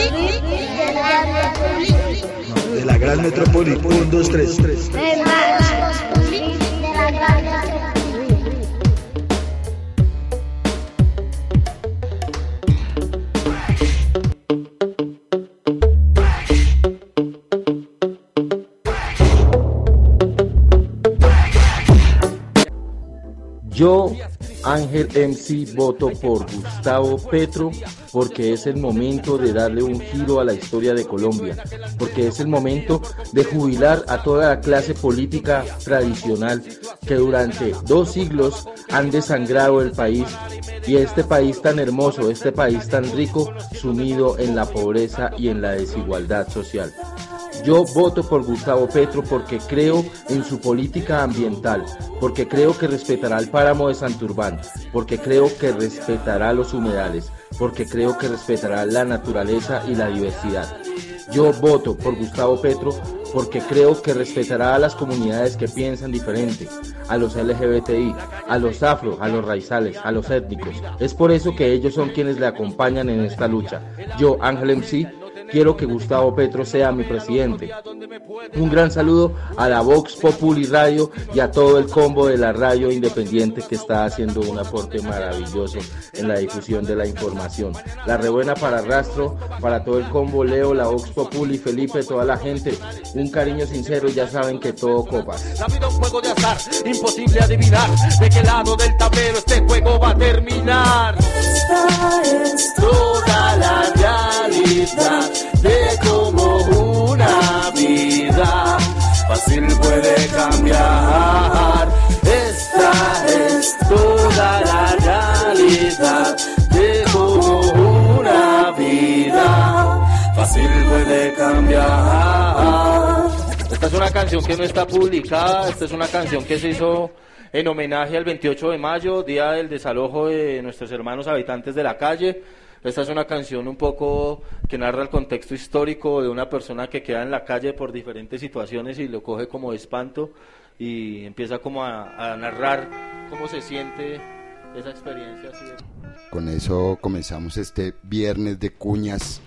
No, de la gran metrópoli. 1, 2, 3. Yo, Ángel MC, voto por Gustavo Petro porque es el momento de darle un giro a la historia de Colombia, porque es el momento de jubilar a toda la clase política tradicional que durante 2 siglos han desangrado el país y este país tan hermoso, este país tan rico, sumido en la pobreza y en la desigualdad social. Yo voto por Gustavo Petro porque creo en su política ambiental, porque creo que respetará el páramo de Santurbán, porque creo que respetará los humedales, porque creo que respetará la naturaleza y la diversidad. Yo voto por Gustavo Petro porque creo que respetará a las comunidades que piensan diferente, a los LGBTI, a los afro, a los raizales, a los étnicos. Es por eso que ellos son quienes le acompañan en esta lucha. Yo, Ángel MC, quiero que Gustavo Petro sea mi presidente. Un gran saludo a la Vox Populi Radio y a todo el combo de la radio independiente que está haciendo un aporte maravilloso en la difusión de la información. La rebuena para Rastro, para todo el combo, Leo, la Vox Populi, Felipe, toda la gente. Un cariño sincero, ya saben que todo copa. La vida es un juego de azar, imposible adivinar de qué lado del tablero este juego va a terminar. Esta es toda la realidad de cómo una vida fácil puede cambiar. Esta es toda la realidad de cómo una vida fácil puede cambiar. Esta es una canción que no está publicada, esta es una canción que se hizo en homenaje al 28 de mayo, día del desalojo de nuestros hermanos habitantes de la calle. Esta es una canción un poco que narra el contexto histórico de una persona que queda en la calle por diferentes situaciones y lo coge como de espanto y empieza como a narrar cómo se siente esa experiencia. Con eso comenzamos este viernes de cuñas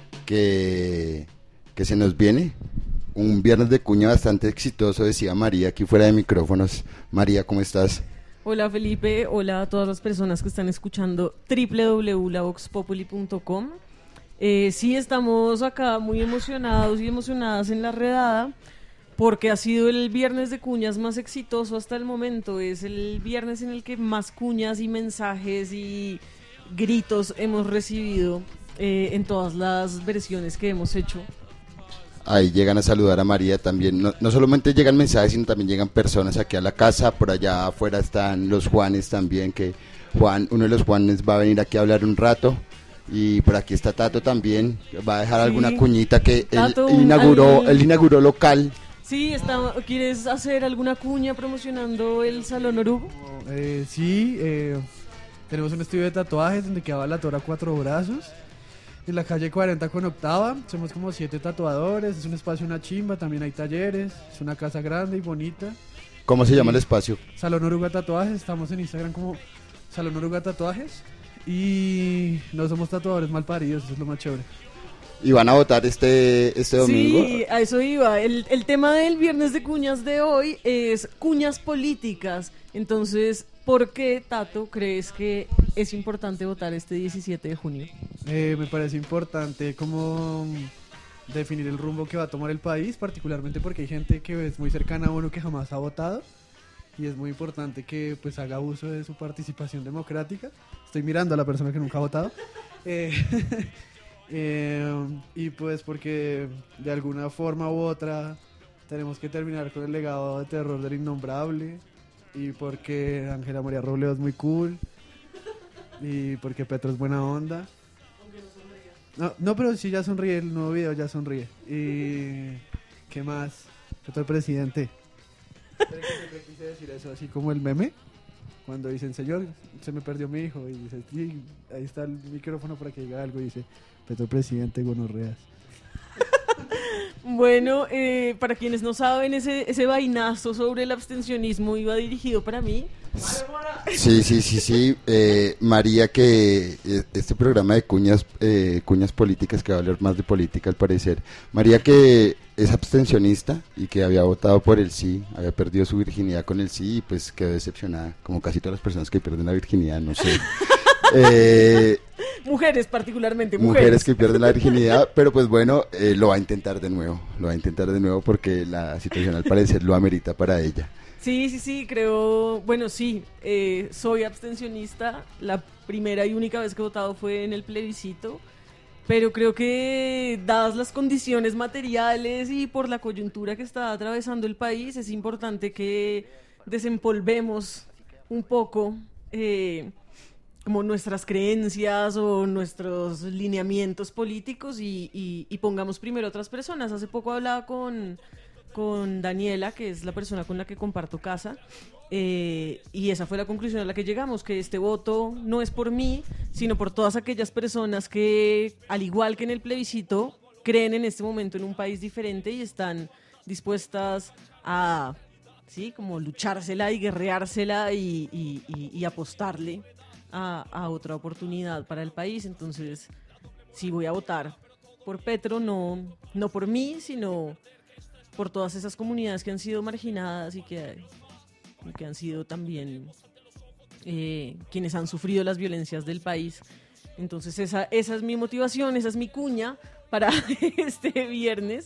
que se nos viene. Un viernes de cuña bastante exitoso, decía María aquí fuera de micrófonos. María, ¿cómo estás? Hola Felipe, hola a todas las personas que están escuchando www.lavoxpopuli.com. Sí, estamos acá muy emocionados y emocionadas en la redada porque ha sido el viernes de cuñas más exitoso hasta el momento. Es el viernes en el que más cuñas y mensajes y gritos hemos recibido en todas las versiones que hemos hecho. Ahí llegan a saludar a María también, no solamente llegan mensajes, sino también llegan personas aquí a la casa. Por allá afuera están los Juanes también, que uno de los Juanes va a venir aquí a hablar un rato. Y por aquí está Tato también, va a dejar alguna cuñita que Tato, él inauguró local. Sí, ¿quieres hacer alguna cuña promocionando el Salón Orugo? Sí, tenemos un estudio de tatuajes donde quedaba la Tora Cuatro Brazos. En la calle 40 con Octava, somos como 7 tatuadores, es un espacio, una chimba, también hay talleres, es una casa grande y bonita. ¿Cómo se llama el espacio? Salón Oruga Tatuajes, estamos en Instagram como Salón Oruga Tatuajes y no somos tatuadores mal paridos, eso es lo más chévere. ¿Y van a votar este domingo? Sí, a eso iba. El tema del viernes de cuñas de hoy es cuñas políticas. Entonces, ¿por qué, Tato, crees que es importante votar este 17 de junio? Me parece importante como definir el rumbo que va a tomar el país, particularmente porque hay gente que es muy cercana a uno que jamás ha votado y es muy importante que pues haga uso de su participación democrática. Estoy mirando a la persona que nunca ha votado. Y pues porque de alguna forma u otra tenemos que terminar con el legado de terror del innombrable, y porque Ángela María Robledo es muy cool, y porque Petro es buena onda. No, pero sí, ya sonríe, el nuevo video ya sonríe. Y ¿qué más? Petro el presidente. Siempre quise decir eso, así como el meme cuando dicen, señor, se me perdió mi hijo, y dice, sí, ahí está el micrófono para que diga algo, y dice, Petro presidente, gonorreas. Bueno, para quienes no saben, ese vainazo sobre el abstencionismo iba dirigido para mí. Sí. María, que este programa de cuñas políticas, que va a hablar más de política al parecer. María, que es abstencionista y que había votado por el sí, había perdido su virginidad con el sí y pues quedó decepcionada, como casi todas las personas que pierden la virginidad, no sé. Mujeres, particularmente mujeres que pierden la virginidad, pero pues bueno, lo va a intentar de nuevo porque la situación al parecer lo amerita para ella. Sí, creo, bueno, sí, soy abstencionista, la primera y única vez que he votado fue en el plebiscito, pero creo que dadas las condiciones materiales y por la coyuntura que está atravesando el país, es importante que desempolvemos un poco como nuestras creencias o nuestros lineamientos políticos y pongamos primero a otras personas. Hace poco hablaba con Daniela, que es la persona con la que comparto casa, y esa fue la conclusión a la que llegamos, que este voto no es por mí, sino por todas aquellas personas que, al igual que en el plebiscito, creen en este momento en un país diferente y están dispuestas a, sí, como luchársela y guerreársela y apostarle a otra oportunidad para el país. Entonces, sí, voy a votar por Petro, no por mí, sino por todas esas comunidades que han sido marginadas y que han sido también quienes han sufrido las violencias del país. Entonces esa es mi motivación, esa es mi cuña para este viernes,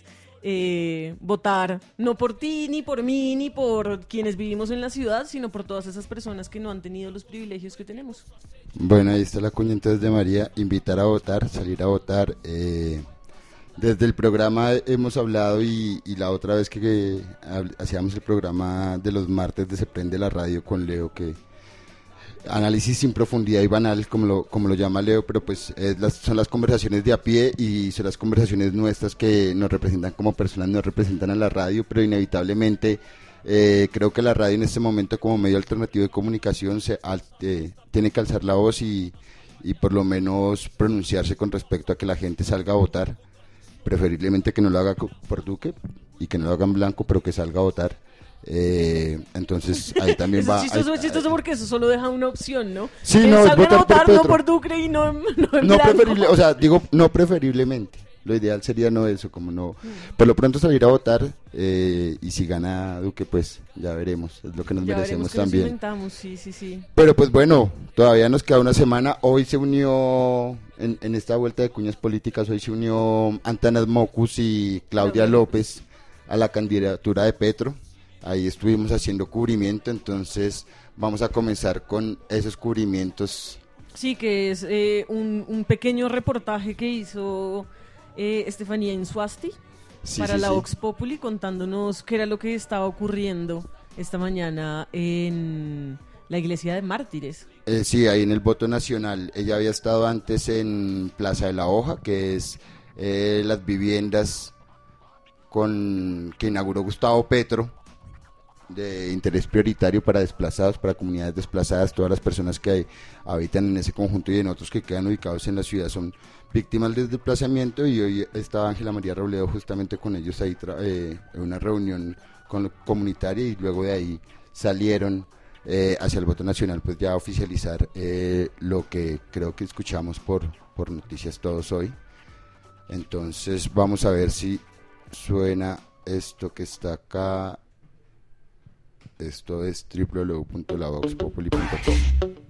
votar no por ti, ni por mí, ni por quienes vivimos en la ciudad, sino por todas esas personas que no han tenido los privilegios que tenemos. Bueno, ahí está la cuña entonces de María, invitar a votar, salir a votar. Desde el programa hemos hablado y la otra vez que hacíamos el programa de los martes de Se Prende la Radio con Leo, que análisis sin profundidad y banal, como lo llama Leo, pero pues son las conversaciones de a pie y son las conversaciones nuestras que nos representan como personas, nos representan a la radio, pero inevitablemente creo que la radio en este momento como medio alternativo de comunicación tiene que alzar la voz y por lo menos pronunciarse con respecto a que la gente salga a votar, preferiblemente que no lo haga por Duque y que no lo haga en blanco, pero que salga a votar. Entonces ahí también va. Es chistoso porque eso solo deja una opción, ¿no? Sí, que no, salgan a votar no por Duque y no en no blanco. O sea, digo no preferiblemente. Lo ideal sería no eso, como no. Por lo pronto salir a votar y si gana Duque, pues ya veremos. Es lo que nos merecemos también. Sí. Pero pues bueno, todavía nos queda una semana. Hoy se unió en esta vuelta de cuñas políticas. Hoy se unió Antanas Mocus y Claudia López a la candidatura de Petro. Ahí estuvimos haciendo cubrimiento, entonces vamos a comenzar con esos cubrimientos. Sí, que es un pequeño reportaje que hizo Estefanía Insuasti para la Vox Populi, contándonos qué era lo que estaba ocurriendo esta mañana en la iglesia de Mártires. Sí, ahí en el voto nacional. Ella había estado antes en Plaza de la Hoja, que es las viviendas que inauguró Gustavo Petro, de interés prioritario para desplazados, para comunidades desplazadas. Todas las personas que habitan en ese conjunto y en otros que quedan ubicados en la ciudad son víctimas del desplazamiento, y hoy estaba Ángela María Robledo justamente con ellos ahí en una reunión comunitaria, y luego de ahí salieron hacia el voto nacional, pues ya a oficializar lo que creo que escuchamos por Noticias Todos hoy. Entonces vamos a ver si suena esto que está acá. Esto es www.lavoxpopuli.com.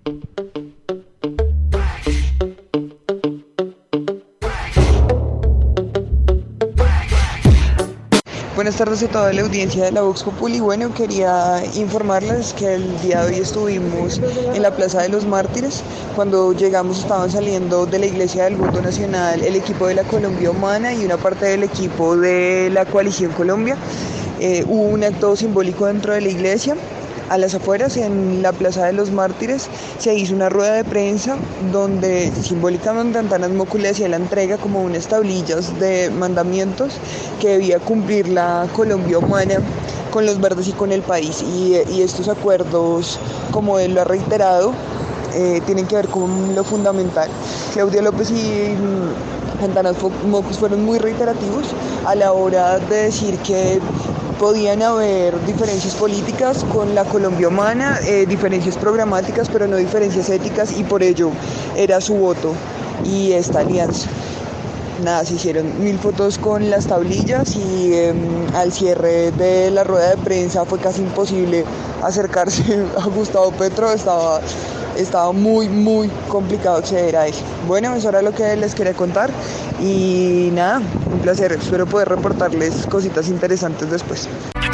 Buenas tardes a toda la audiencia de la Vox Populi. Bueno, quería informarles que el día de hoy estuvimos en la Plaza de los Mártires. Cuando llegamos estaban saliendo de la Iglesia del Voto Nacional el equipo de la Colombia Humana y una parte del equipo de la Coalición Colombia. Hubo un acto simbólico dentro de la iglesia. A las afueras, en la Plaza de los Mártires, se hizo una rueda de prensa donde simbólicamente Antanas Mocus le hacía la entrega como unas tablillas de mandamientos que debía cumplir la Colombia Humana con los verdes y con el país. Y estos acuerdos, como él lo ha reiterado, tienen que ver con lo fundamental. Claudia López y Antanas Mocus fueron muy reiterativos a la hora de decir que podían haber diferencias políticas con la Colombia humana, diferencias programáticas, pero no diferencias éticas, y por ello era su voto y esta alianza. Nada, se hicieron 1000 fotos con las tablillas y al cierre de la rueda de prensa fue casi imposible acercarse a Gustavo Petro, estaba muy, muy complicado acceder a él. Bueno, eso era lo que les quería contar y nada, un placer, espero poder reportarles cositas interesantes después.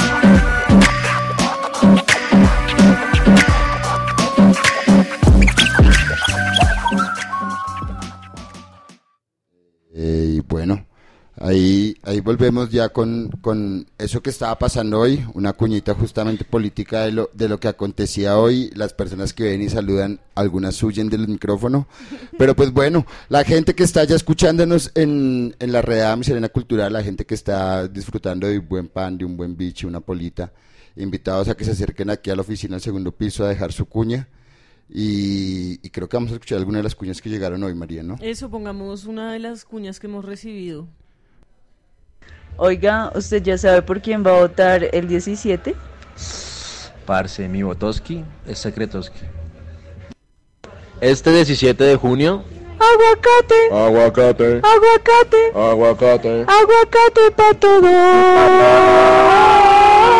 Y bueno, ahí volvemos ya con eso que estaba pasando hoy, una cuñita justamente política de lo que acontecía hoy. Las personas que ven y saludan, algunas huyen del micrófono, pero pues bueno, la gente que está ya escuchándonos en la redada Miscelánea Cultural, la gente que está disfrutando de un buen pan, de un buen biche, una polita, invitados a que se acerquen aquí a la oficina al segundo piso a dejar su cuña. Y creo que vamos a escuchar algunas de las cuñas que llegaron hoy, María, ¿no? Eso, pongamos una de las cuñas que hemos recibido. Oiga, ¿usted ya sabe por quién va a votar el 17? Parce, mi votoski es secretoski. Este 17 de junio... ¡Aguacate! Aguacate, ¡Aguacate! aguacate. ¡Aguacate para todo!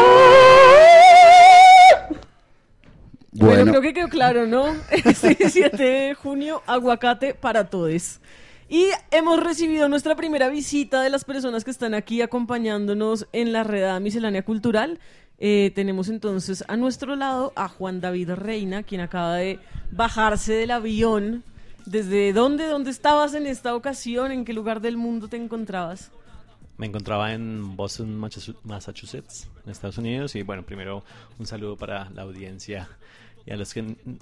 Bueno, creo que quedó claro, ¿no? Este 17 de junio, aguacate para todos. Y hemos recibido nuestra primera visita de las personas que están aquí acompañándonos en la redada Miscelánea Cultural. Tenemos entonces a nuestro lado a Juan David Reina, quien acaba de bajarse del avión. ¿Desde dónde estabas en esta ocasión? ¿En qué lugar del mundo te encontrabas? Me encontraba en Boston, Massachusetts, en Estados Unidos. Y bueno, primero un saludo para la audiencia y a los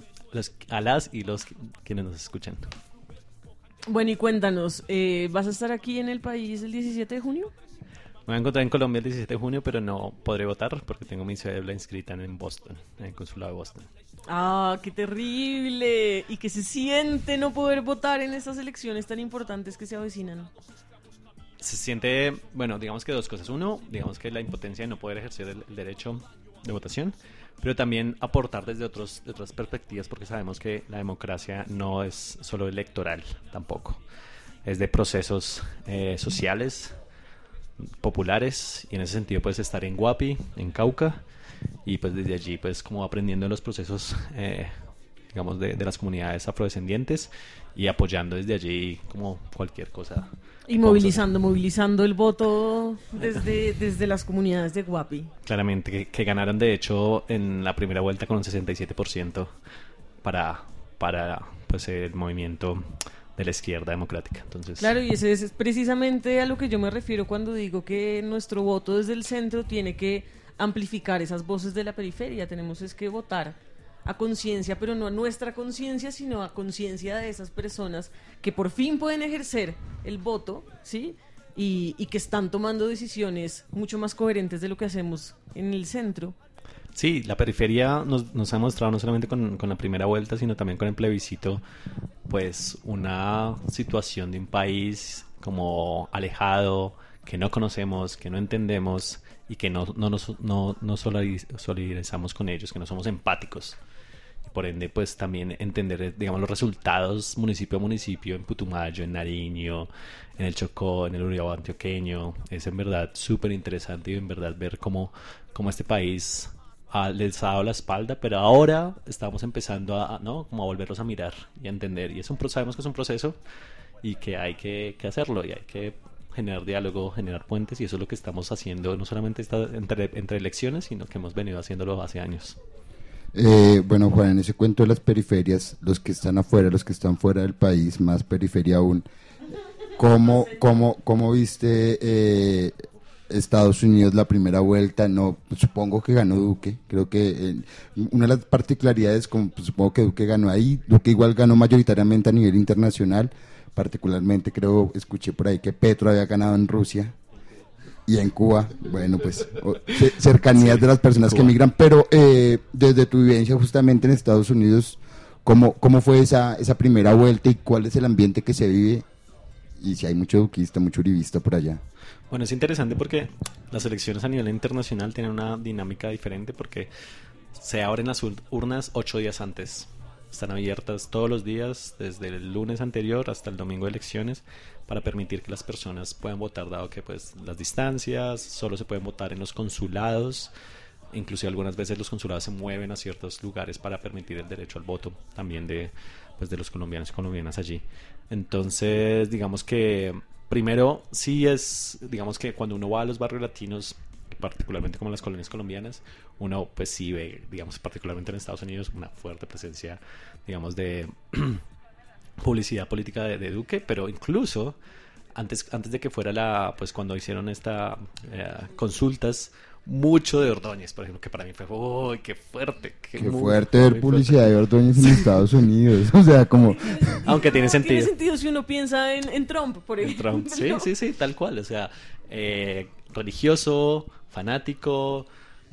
quienes nos escuchan. Bueno, y cuéntanos, ¿vas a estar aquí en el país el 17 de junio? Me voy a encontrar en Colombia el 17 de junio, pero no podré votar porque tengo mi cédula inscrita en Boston, en el consulado de Boston. ¡Ah, qué terrible! ¿Y qué se siente no poder votar en estas elecciones tan importantes que se avecinan? Se siente, bueno, digamos que dos cosas. Uno, digamos que la impotencia de no poder ejercer el derecho de votación, pero también aportar desde otras perspectivas, porque sabemos que la democracia no es solo electoral tampoco. Es de procesos sociales, populares, y en ese sentido pues estar en Guapi, en Cauca, y pues desde allí pues como aprendiendo los procesos digamos de las comunidades afrodescendientes y apoyando desde allí como cualquier cosa. Y movilizando el voto desde las comunidades de Guapi. Claramente, que ganaron de hecho en la primera vuelta con un 67% para pues el movimiento de la izquierda democrática. Entonces, claro, y ese es precisamente a lo que yo me refiero cuando digo que nuestro voto desde el centro tiene que amplificar esas voces de la periferia. Tenemos es que votar a conciencia, pero no a nuestra conciencia, sino a conciencia de esas personas que por fin pueden ejercer el voto, ¿sí? Y que están tomando decisiones mucho más coherentes de lo que hacemos en el centro. Sí, la periferia nos ha mostrado no solamente con la primera vuelta, sino también con el plebiscito, pues una situación de un país como alejado, que no conocemos, que no entendemos y que no solidarizamos con ellos, que no somos empáticos. Por ende, pues también entender, digamos, los resultados municipio a municipio, en Putumayo, en Nariño, en el Chocó, en el Urabá antioqueño. Es en verdad súper interesante y en verdad ver cómo este país les ha dado la espalda, pero ahora estamos empezando ¿no? como a volverlos a mirar y a entender. Y sabemos que es un proceso y que hay que hacerlo y hay que generar diálogo, generar puentes, y eso es lo que estamos haciendo, no solamente entre elecciones, sino que hemos venido haciéndolo hace años. Bueno, Juan, en ese cuento de las periferias, los que están afuera, los que están fuera del país, más periferia aún, ¿cómo viste Estados Unidos la primera vuelta? No, supongo que ganó Duque. Creo que una de las particularidades, supongo que Duque ganó ahí. Duque igual ganó mayoritariamente a nivel internacional. Particularmente escuché por ahí que Petro había ganado en Rusia y en Cuba. Bueno, pues cercanías de las personas que emigran. Pero desde tu vivencia justamente en Estados Unidos, ¿cómo fue esa primera vuelta y cuál es el ambiente que se vive y si hay mucho duquista, mucho uribista por allá. Bueno, es interesante porque las elecciones a nivel internacional tienen una dinámica diferente porque se abren las urnas 8 días antes. Están abiertas todos los días, desde el lunes anterior hasta el domingo de elecciones, para permitir que las personas puedan votar, dado que pues las distancias, solo se pueden votar en los consulados. Inclusive algunas veces los consulados se mueven a ciertos lugares para permitir el derecho al voto también de los colombianos y colombianas allí. Entonces, digamos que primero sí es, digamos que cuando uno va a los barrios latinos, particularmente como las colonias colombianas, uno pues sí ve, digamos, particularmente en Estados Unidos, una fuerte presencia, digamos, de publicidad política de Duque, pero incluso antes de que fuera pues cuando hicieron esta consultas, mucho de Ordóñez, por ejemplo, que para mí fue, ¡uy, qué fuerte! Qué fuerte ver publicidad de Ordóñez en Estados Unidos, o sea, como... Aunque tiene sentido. Tiene sentido si uno piensa en Trump, por ejemplo. Trump. Sí, tal cual, o sea, religioso, fanático,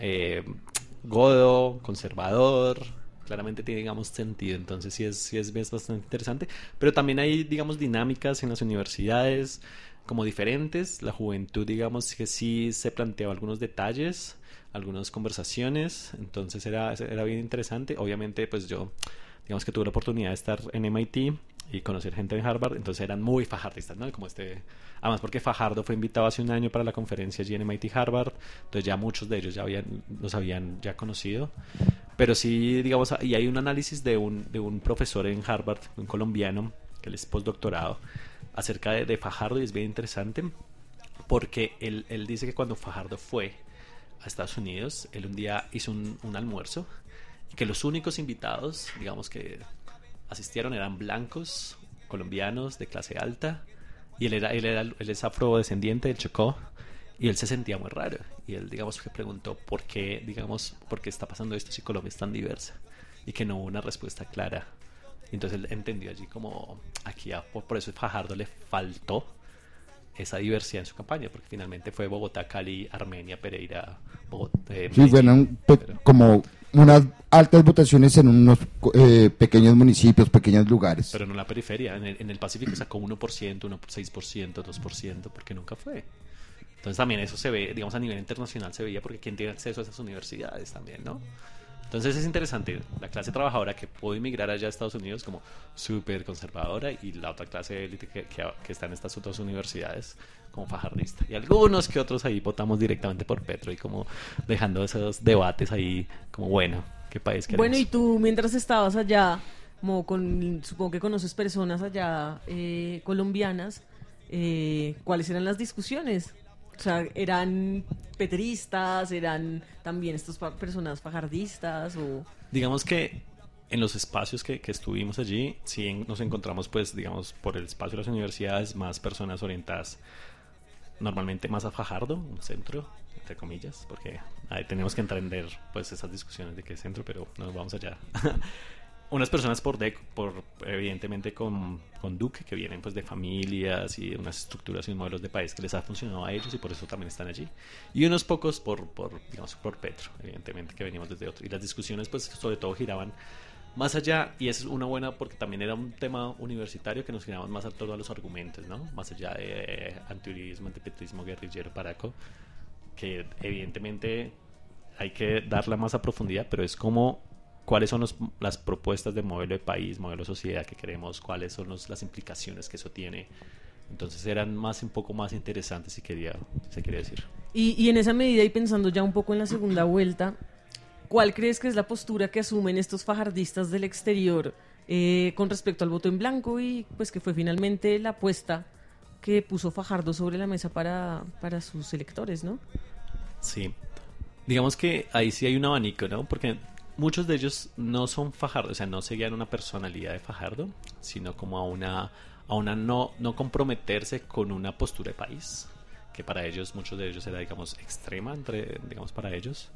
godo, conservador, claramente tiene, digamos, sentido. Entonces sí es bastante interesante, pero también hay, digamos, dinámicas en las universidades como diferentes. La juventud, digamos, que sí se planteó algunos detalles, algunas conversaciones, entonces era bien interesante. Obviamente, pues yo, digamos que tuve la oportunidad de estar en MIT y conocer gente en Harvard, entonces eran muy fajardistas, ¿no? Como además porque Fajardo fue invitado hace un año para la conferencia allí en MIT Harvard, entonces ya muchos de ellos los habían ya conocido, pero sí, digamos, y hay un análisis de un profesor en Harvard, un colombiano, que él es postdoctorado, acerca de Fajardo, y es bien interesante porque él dice que cuando Fajardo fue a Estados Unidos, él un día hizo un almuerzo y que los únicos invitados, digamos, que asistieron eran blancos, colombianos de clase alta, y él es afrodescendiente del Chocó, y él se sentía muy raro, y él, digamos, que preguntó por qué está pasando esto si Colombia es tan diversa, y que no hubo una respuesta clara. Y entonces él entendió allí como aquí por eso Fajardo le faltó esa diversidad en su campaña, porque finalmente fue Bogotá, Cali, Armenia, Pereira, sí, fueron como unas altas votaciones en unos pequeños municipios, pequeños lugares. Pero no en la periferia, en el Pacífico sacó 1%, 6%, 2%, porque nunca fue. Entonces también eso se ve, digamos, a nivel internacional se veía, porque ¿quién tiene acceso a esas universidades también, no? Entonces es interesante, la clase trabajadora que pudo emigrar allá a Estados Unidos como súper conservadora, y la otra clase de élite que está en estas otras universidades como fajardista. Y algunos que otros ahí votamos directamente por Petro, y como dejando esos debates ahí como, bueno, ¿qué país queremos? Bueno, y tú mientras estabas allá, como supongo que conoces personas allá colombianas, ¿cuáles eran las discusiones? O sea, ¿eran petristas? ¿Eran también estas personas fajardistas? O... Digamos que en los espacios que estuvimos allí, sí nos encontramos, pues, digamos, por el espacio de las universidades, más personas orientadas normalmente más a Fajardo, un centro, entre comillas, porque ahí tenemos que entender, pues, esas discusiones de qué es centro, pero no nos vamos allá. Unas personas por evidentemente con Duque, que vienen pues de familias y de unas estructuras y modelos de país que les ha funcionado a ellos, y por eso también están allí. Y unos pocos por Petro, evidentemente, que venimos desde otro. Y las discusiones pues sobre todo giraban más allá, y es una buena porque también era un tema universitario que nos giraban más a todos los argumentos, ¿no? Más allá de antiuribismo, antipetrismo, guerrillero, paraco, que evidentemente hay que darla más a profundidad, pero es como cuáles son las propuestas de modelo de país, modelo de sociedad que queremos, cuáles son las implicaciones que eso tiene. Entonces eran un poco más interesantes, se quería decir. Y en esa medida, y pensando ya un poco en la segunda vuelta, ¿cuál crees que es la postura que asumen estos fajardistas del exterior con respecto al voto en blanco, y pues que fue finalmente la apuesta que puso Fajardo sobre la mesa para sus electores, ¿no? Sí, digamos que ahí sí hay un abanico, ¿no? Porque muchos de ellos no son Fajardo, o sea, no seguían una personalidad de Fajardo, sino como a una no comprometerse con una postura de país, que para ellos, muchos de ellos era, digamos, extrema, digamos, para ellos.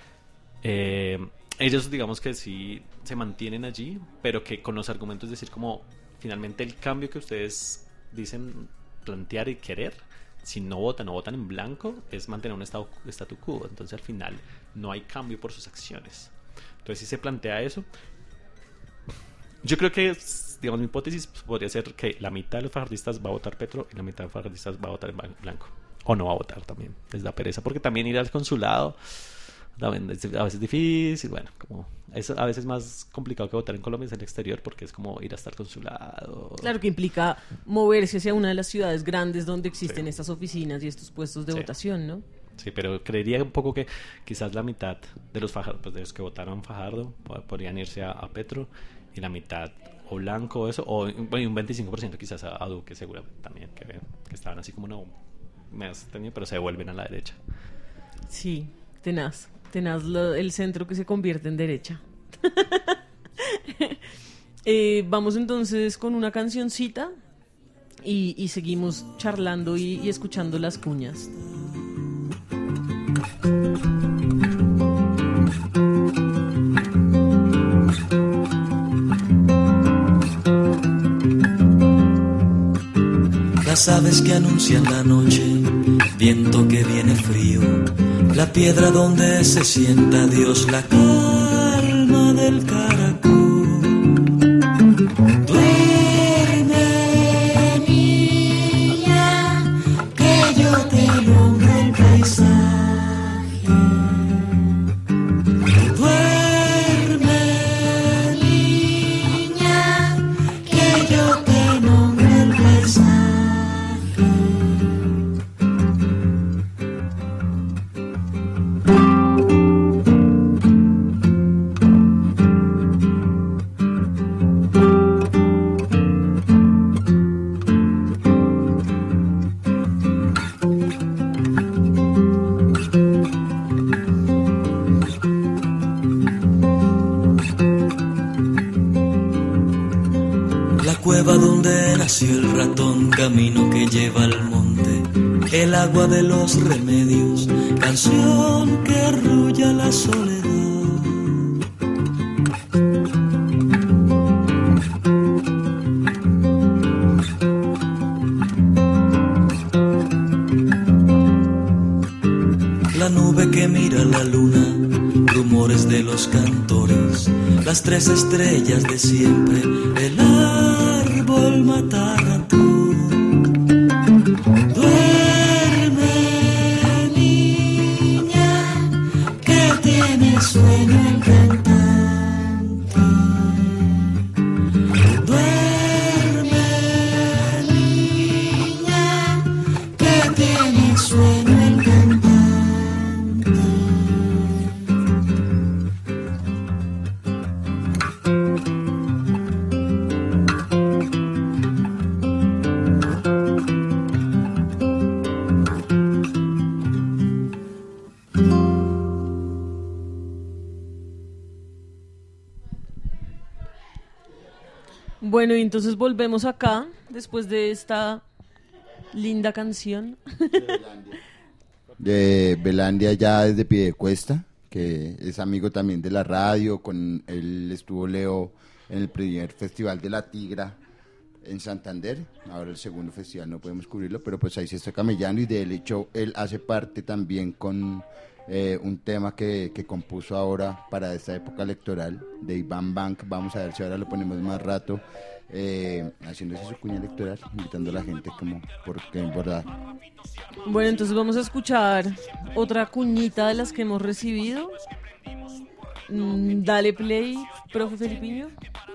Ellos, digamos, que sí se mantienen allí, pero que con los argumentos decir como, finalmente el cambio que ustedes dicen plantear y querer, si no votan en blanco, es mantener un statu quo. Entonces al final no hay cambio por sus acciones. Entonces sí se plantea eso. Yo creo que, digamos, mi hipótesis podría ser que la mitad de los fajardistas va a votar Petro y la mitad de los fajardistas va a votar en blanco. O no va a votar también. Les da pereza porque también ir al consulado también es a veces difícil. Bueno, como es a veces más complicado que votar en Colombia, es en el exterior, porque es como ir hasta el consulado. Claro que implica moverse hacia una de las ciudades grandes donde existen estas oficinas y estos puestos de votación, ¿no? Sí, pero creería un poco que quizás la mitad de los de los que votaron Fajardo podrían irse a Petro, y la mitad o blanco o eso, o bueno, un 25% quizás a Duque, seguramente también, que estaban así como no me has tenido, pero se devuelven a la derecha. Sí, tenaz el centro que se convierte en derecha. Vamos entonces con una cancioncita y seguimos charlando y escuchando las cuñas. Las aves que anuncian la noche, viento que viene frío, la piedra donde se sienta Dios, la calma del caracol. Duerme, niña, que yo te nombro el paisaje. Duerme, niña, que yo te nombro el paisaje. El ratón, camino que lleva al monte, el agua de los remedios, canción que arrulla la soledad. La nube que mira la luna, rumores de los cantores, las tres estrellas de siempre, el árbol mataratú. Duerme, niña, que tiene sueño el cantante. Duerme, niña, que tiene sueño el cantante. Bueno, y entonces volvemos acá después de esta linda canción. De Belandia, ya desde Piedecuesta, que es amigo también de la radio. Con él estuvo Leo en el primer festival de La Tigra en Santander. Ahora el segundo festival no podemos cubrirlo, pero pues ahí se está camellando, y de hecho él hace parte también con un tema que compuso ahora para esta época electoral de Iván Bank. Vamos a ver si ahora lo ponemos más rato, haciéndose su cuña electoral, invitando a la gente como porque en verdad. Bueno, entonces vamos a escuchar otra cuñita de las que hemos recibido. Dale play, profe Felipiño.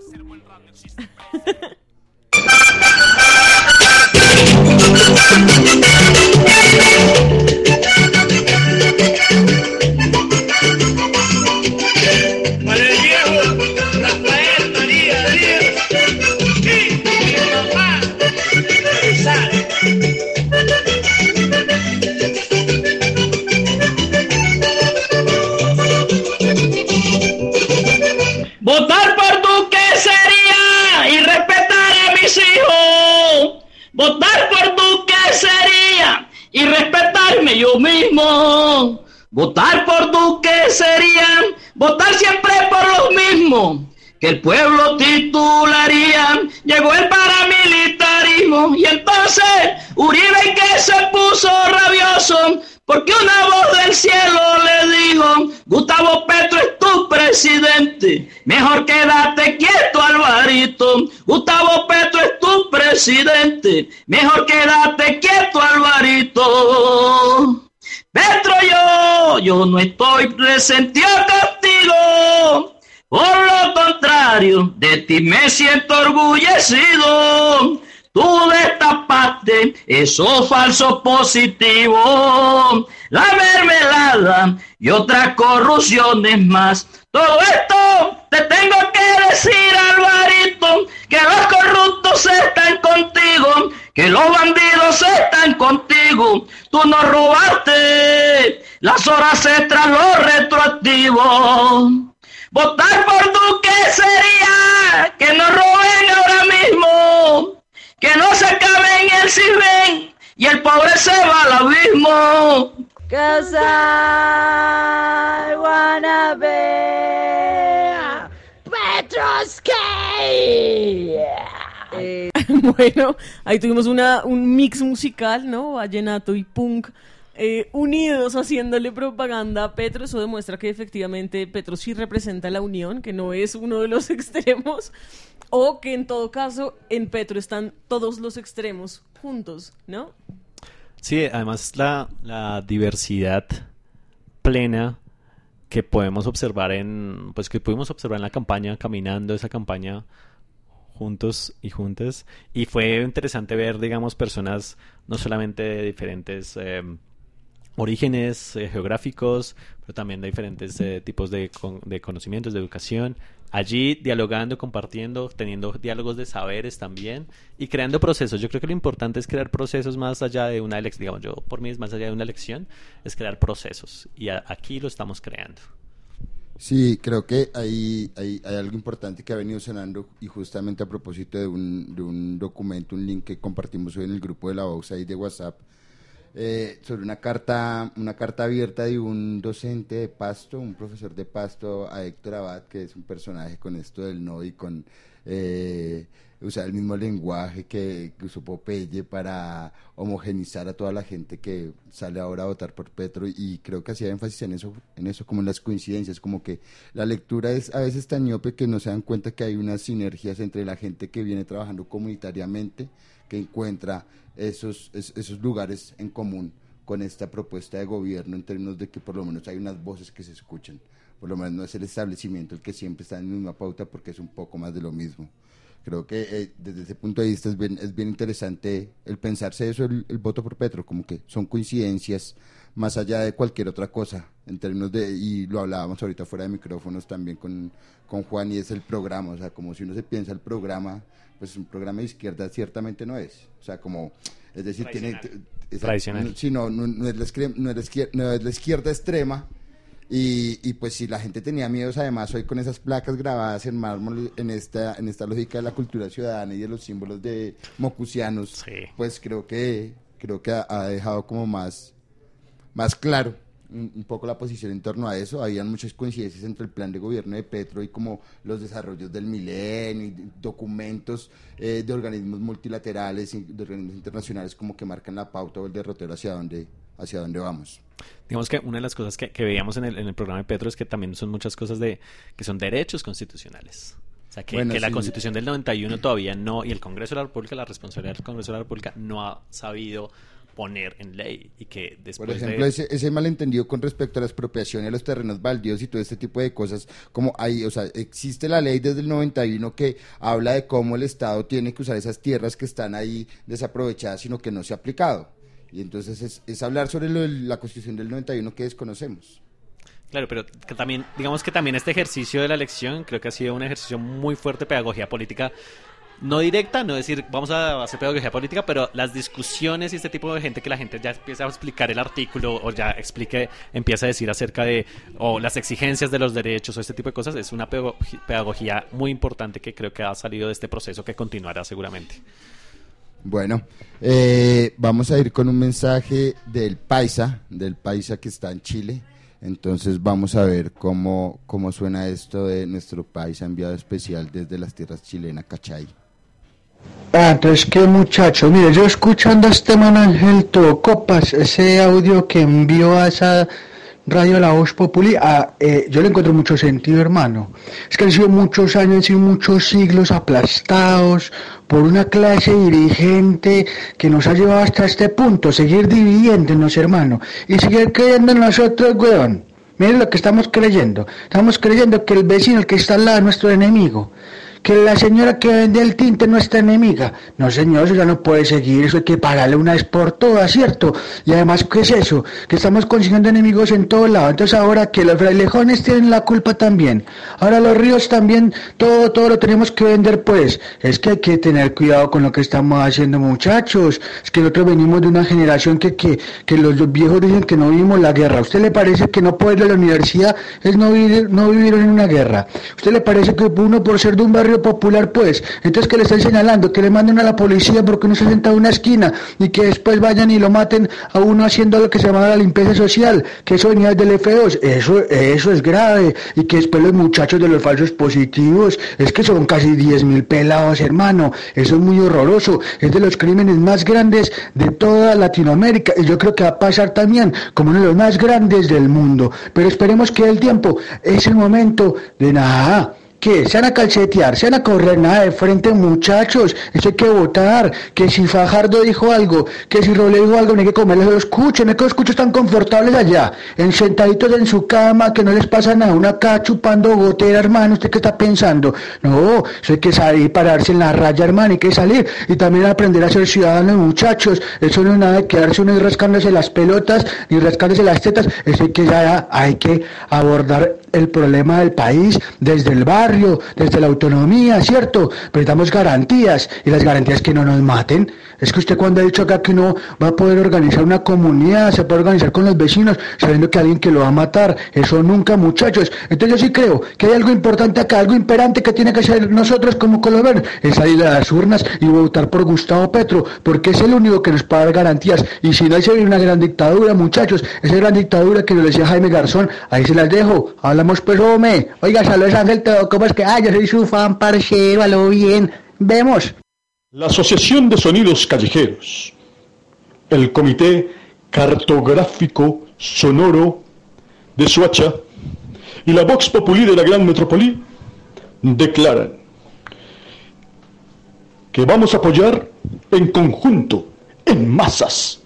Para el viejo Rafael María Díaz y mi papá sale. Votar por Duque sería y respetar a mis hijos. Votar por Duque sería y respetarme yo mismo. Votar por Duque sería votar siempre por los mismos, que el pueblo titularía. Llegó el paramilitarismo y entonces Uribe, que se puso rabioso porque una voz del cielo le dijo: Gustavo Petro es tu presidente. presidente. Mejor quédate quieto, Alvarito. Gustavo Petro es tu presidente. Mejor quédate quieto, Alvarito. Petro, yo no estoy resentido contigo. Por lo contrario, de ti me siento orgullecido. Tú destapaste esos falsos positivos, la mermelada y otras corrupciones más. Todo esto te tengo que decir, Alvarito, que los corruptos están contigo, que los bandidos están contigo. Tú no robaste las horas extras, los retroactivos. Votar por Duque sería que nos roben ahora mismo, que no se acabe en el CISBEN y el pobre se va al abismo. 'Cause I wanna be Petrovsky. Bueno, ahí tuvimos un mix musical, ¿no? Vallenato y punk unidos haciéndole propaganda a Petro. Eso demuestra que efectivamente Petro sí representa la unión, que no es uno de los extremos, o que en todo caso en Petro están todos los extremos juntos, ¿no? Sí, además la diversidad plena que podemos observar que pudimos observar en la campaña, caminando esa campaña juntos y juntas, y fue interesante ver, digamos, personas no solamente de diferentes orígenes geográficos, pero también de diferentes tipos de conocimientos, de educación, allí dialogando, compartiendo, teniendo diálogos de saberes también y creando procesos. Yo creo que lo importante es crear procesos más allá de una elección. Digamos, yo por mí es más allá de una elección, es crear procesos, y aquí lo estamos creando. Sí, creo que hay algo importante que ha venido sonando, y justamente a propósito de un documento, un link que compartimos hoy en el grupo de la Vox ahí de WhatsApp, sobre una carta abierta de un docente de Pasto, un profesor de Pasto, a Héctor Abad, que es un personaje con esto del no y con usar el mismo lenguaje que usó Popeye para homogenizar a toda la gente que sale ahora a votar por Petro, y creo que hacía énfasis en eso, como en las coincidencias, como que la lectura es a veces tan miope que no se dan cuenta que hay unas sinergias entre la gente que viene trabajando comunitariamente, que encuentra esos lugares en común con esta propuesta de gobierno, en términos de que por lo menos hay unas voces que se escuchan, por lo menos no es el establecimiento el que siempre está en la misma pauta, porque es un poco más de lo mismo. Creo que desde ese punto de vista es bien interesante el pensarse eso, el voto por Petro, como que son coincidencias más allá de cualquier otra cosa, en términos y lo hablábamos ahorita fuera de micrófonos también con Juan, y es el programa. O sea, como si uno se piensa el programa, pues un programa de izquierda ciertamente no es, o sea, como, es decir, tradicional. Sí, no es la izquierda extrema. Y pues si la gente tenía miedos, además hoy con esas placas grabadas en mármol, en esta lógica de la cultura ciudadana y de los símbolos de mocusianos, sí, pues creo que ha dejado como más claro un poco la posición en torno a eso. Habían muchas coincidencias entre el plan de gobierno de Petro y como los desarrollos del milenio y documentos de organismos multilaterales y de organismos internacionales como que marcan la pauta o el derrotero hacia dónde vamos. Digamos que una de las cosas que veíamos en el programa de Petro es que también son muchas cosas que son derechos constitucionales. O sea, que la Constitución del 91 todavía no, y el Congreso de la República, la responsabilidad del Congreso de la República no ha sabido poner en ley, y que después, por ejemplo, ese malentendido con respecto a la expropiación y a los terrenos baldíos y todo este tipo de cosas, como hay, o sea, existe la ley desde el 91 que habla de cómo el Estado tiene que usar esas tierras que están ahí desaprovechadas, sino que no se ha aplicado. Y entonces es hablar sobre la Constitución del 91 que desconocemos. Claro, pero que también, digamos que también este ejercicio de la elección creo que ha sido un ejercicio muy fuerte de pedagogía política, no directa, no decir vamos a hacer pedagogía política, pero las discusiones y este tipo de gente, que la gente ya empieza a explicar el artículo o ya empieza a decir acerca de las exigencias de los derechos o este tipo de cosas, es una pedagogía muy importante que creo que ha salido de este proceso, que continuará seguramente. Bueno, vamos a ir con un mensaje del paisa que está en Chile. Entonces vamos a ver cómo suena esto de nuestro paisa enviado especial desde las tierras chilenas, ¿cachai? Entonces qué muchacho, mire, yo escuchando a este man Ángel Tocopas, ese audio que envió a esa Radio La Voz Populi, yo le encuentro mucho sentido, hermano. Es que han sido muchos años, han sido muchos siglos aplastados por una clase dirigente que nos ha llevado hasta este punto, seguir dividiéndonos, hermano, y seguir creyendo en nosotros, weón. Miren lo que estamos creyendo que el vecino, el que está al lado, es nuestro enemigo, que la señora que vende el tinte es nuestra enemiga. No, señor, eso ya no puede seguir, eso hay que pararle una vez por todas, ¿cierto? Y además, ¿qué es eso? Que estamos consiguiendo enemigos en todo lado. Entonces ahora que los frailejones tienen la culpa también, ahora los ríos también, todo lo tenemos que vender, pues. Es que hay que tener cuidado con lo que estamos haciendo, muchachos. Es que nosotros venimos de una generación que los viejos dicen que no vivimos la guerra. ¿A usted le parece que no poder ir a la universidad es no vivir en una guerra? ¿A usted le parece que uno por ser de un barrio popular, pues, entonces que le están señalando, que le manden a la policía porque uno se senta en una esquina y que después vayan y lo maten a uno haciendo lo que se llama la limpieza social, que eso venía del F2, eso es grave, y que después los muchachos de los falsos positivos, es que son casi 10.000 pelados, hermano, eso es muy horroroso, es de los crímenes más grandes de toda Latinoamérica, y yo creo que va a pasar también como uno de los más grandes del mundo, pero esperemos que el tiempo es el momento de nada. ¿Qué? ¿Se van a calcetear? ¿Se van a correr? Nada de frente, muchachos. Eso hay que votar. Que si Fajardo dijo algo, que si Robledo dijo algo, no hay que comerles los cuchos. No es que los cuchos están confortables allá, sentaditos en su cama, que no les pasa nada. Uno acá chupando gotera, hermano. ¿Usted qué está pensando? No, eso hay que salir, pararse en la raya, hermano. Hay que salir y también aprender a ser ciudadanos, muchachos. Eso no es nada de quedarse uno y rascándose las pelotas, ni rascándose las tetas. Eso hay que abordar el problema del país desde el barrio, desde la autonomía, ¿cierto? Pero damos garantías, y las garantías que no nos maten. Es que usted cuando ha dicho acá que uno va a poder organizar una comunidad, se puede organizar con los vecinos, sabiendo que hay alguien que lo va a matar, eso nunca, muchachos. Entonces yo sí creo que hay algo importante acá, algo imperante que tiene que hacer nosotros como colombianos, es salir a las urnas y votar por Gustavo Petro, porque es el único que nos puede dar garantías, y si no, ahí se viene una gran dictadura, muchachos, esa gran dictadura que nos decía Jaime Garzón, ahí se las dejo. Hablamos pues, hombre. Oiga, saludos Ángel, ¿cómo es que? Yo soy su fan, parcero, a lo bien. Vemos. La Asociación de Sonidos Callejeros, el Comité Cartográfico Sonoro de Soacha y la Vox Populi de la Gran Metrópoli declaran que vamos a apoyar en conjunto, en masas,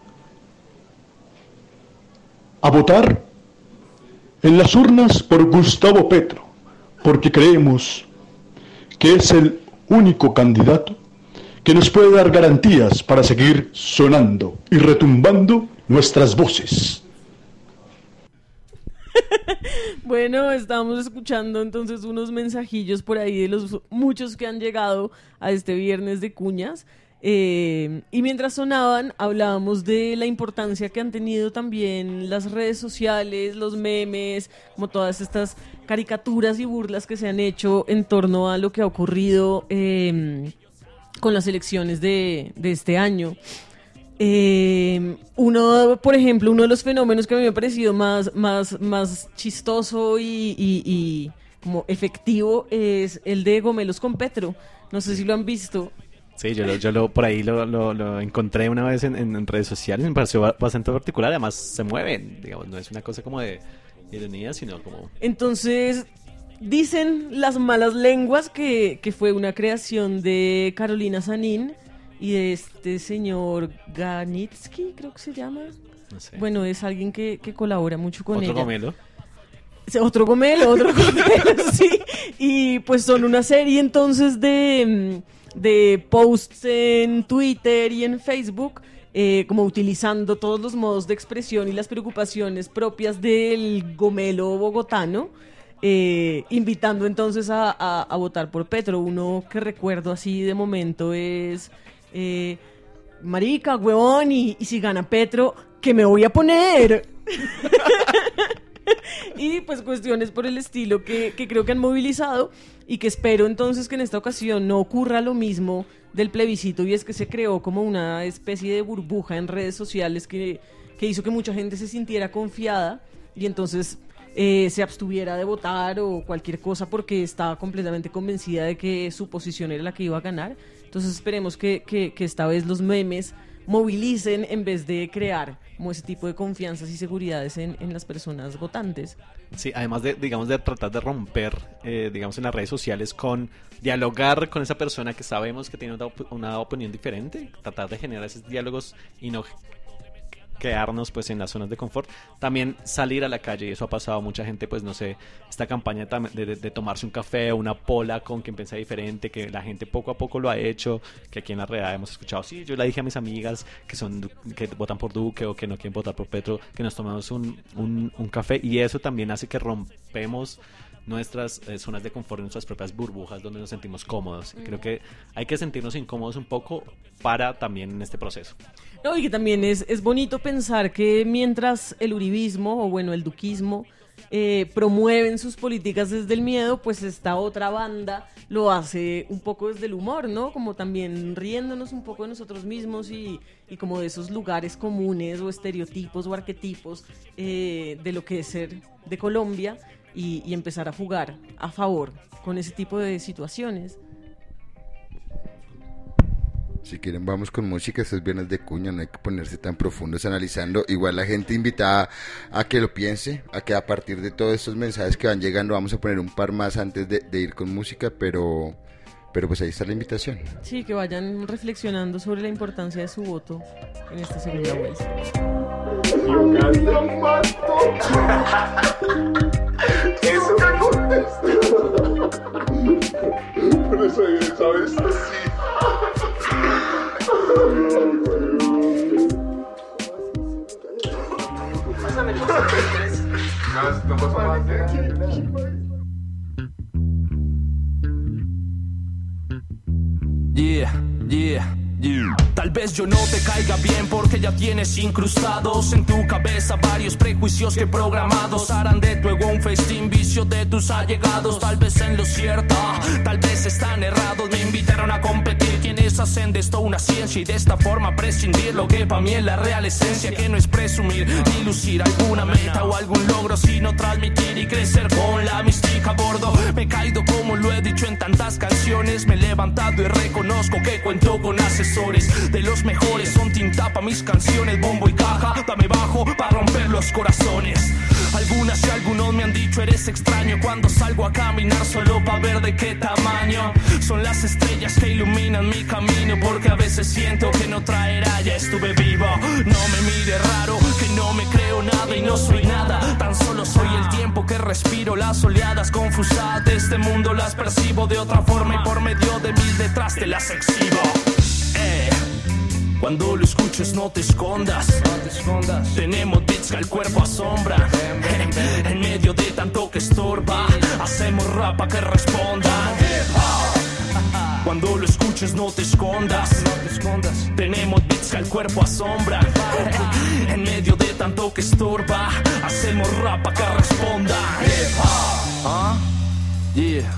a votar en las urnas por Gustavo Petro, porque creemos que es el único candidato que nos puede dar garantías para seguir sonando y retumbando nuestras voces. Bueno, estamos escuchando entonces unos mensajillos por ahí de los muchos que han llegado a este viernes de cuñas. Y mientras sonaban, hablábamos de la importancia que han tenido también las redes sociales, los memes, como todas estas caricaturas y burlas que se han hecho en torno a lo que ha ocurrido con las elecciones de este año. Por ejemplo, uno de los fenómenos que a mí me ha parecido más chistoso y como efectivo es el de Gomelos con Petro. No sé si lo han visto. Sí, yo por ahí lo encontré una vez en redes sociales, me pareció bastante particular, además se mueven, digamos, no es una cosa como de ironía, sino como... Entonces, dicen las malas lenguas que fue una creación de Carolina Sanín y de este señor Ganitsky, creo que se llama. No sé. Bueno, es alguien que colabora mucho con ella. ¿Otro Gomelo? Otro Gomelo, sí. Y pues son una serie entonces de posts en Twitter y en Facebook, como utilizando todos los modos de expresión y las preocupaciones propias del gomelo bogotano, invitando entonces a votar por Petro. Uno que recuerdo así de momento es marica, huevón, y si gana Petro, ¿qué me voy a poner? Y pues cuestiones por el estilo que creo que han movilizado y que espero entonces que en esta ocasión no ocurra lo mismo del plebiscito, y es que se creó como una especie de burbuja en redes sociales que hizo que mucha gente se sintiera confiada y entonces se abstuviera de votar o cualquier cosa porque estaba completamente convencida de que su posición era la que iba a ganar. Entonces esperemos que esta vez los memes movilicen en vez de crear como ese tipo de confianzas y seguridades en las personas votantes. Sí, además de, digamos, de tratar de romper, digamos, en las redes sociales con dialogar con esa persona que sabemos que tiene una opinión diferente, tratar de generar esos diálogos y no quedarnos pues en las zonas de confort, también salir a la calle, y eso ha pasado a mucha gente, pues no sé, esta campaña de tomarse un café o una pola con quien piensa diferente, que la gente poco a poco lo ha hecho, que aquí en la realidad hemos escuchado, sí, yo le dije a mis amigas que votan por Duque o que no quieren votar por Petro, que nos tomamos un café, y eso también hace que rompemos nuestras zonas de confort, nuestras propias burbujas donde nos sentimos cómodos, y creo que hay que sentirnos incómodos un poco para también en este proceso. No, y que también es bonito pensar que mientras el uribismo o bueno el duquismo promueven sus políticas desde el miedo, pues esta otra banda lo hace un poco desde el humor, ¿no? Como también riéndonos un poco de nosotros mismos y como de esos lugares comunes o estereotipos o arquetipos de lo que es ser de Colombia, y empezar a jugar a favor con ese tipo de situaciones. Si quieren vamos con música, estos viernes de cuña, no hay que ponerse tan profundos analizando. Igual la gente invitada a que lo piense, a que a partir de todos estos mensajes que van llegando vamos a poner un par más antes de ir con música, pero pues ahí está la invitación. Sí, que vayan reflexionando sobre la importancia de su voto en esta segunda vuelta. Eso me contestó. Por eso, ¿sabes? Sí. Pásame los papeles. No pasa más de aquí. Yeah. Tal vez yo no te caiga bien porque ya tienes incrustados en tu cabeza varios prejuicios que programados harán de tu ego un festín vicio de tus allegados. Tal vez en lo cierto, tal vez están errados. Me invitaron a competir quienes hacen de esto una ciencia y de esta forma prescindir lo que para mí es la real esencia, que no es presumir ni lucir alguna meta o algún logro, sino transmitir y crecer con la mística a bordo. Me he caído como lo he dicho en tantas canciones, me he levantado y reconozco que cuento con asesores de los mejores, son tinta pa' mis canciones, bombo y caja, dame bajo pa' romper los corazones. Algunas y algunos me han dicho eres extraño cuando salgo a caminar solo pa' ver de qué tamaño son las estrellas que iluminan mi camino, porque a veces siento que no traerá, ya estuve vivo. No me mire raro, que no me creo nada y no soy nada, tan solo soy el tiempo que respiro. Las oleadas confusas de este mundo las percibo de otra forma y por medio de mil detrás te las exhibo. Cuando lo escuches no te escondas, tenemos beats que al cuerpo asombra. En medio de tanto que estorba, hacemos rap pa' que respondan. Cuando lo escuches no te escondas, tenemos beats que al cuerpo asombra. En medio de tanto que estorba, hacemos rap pa' que respondan. Yeah.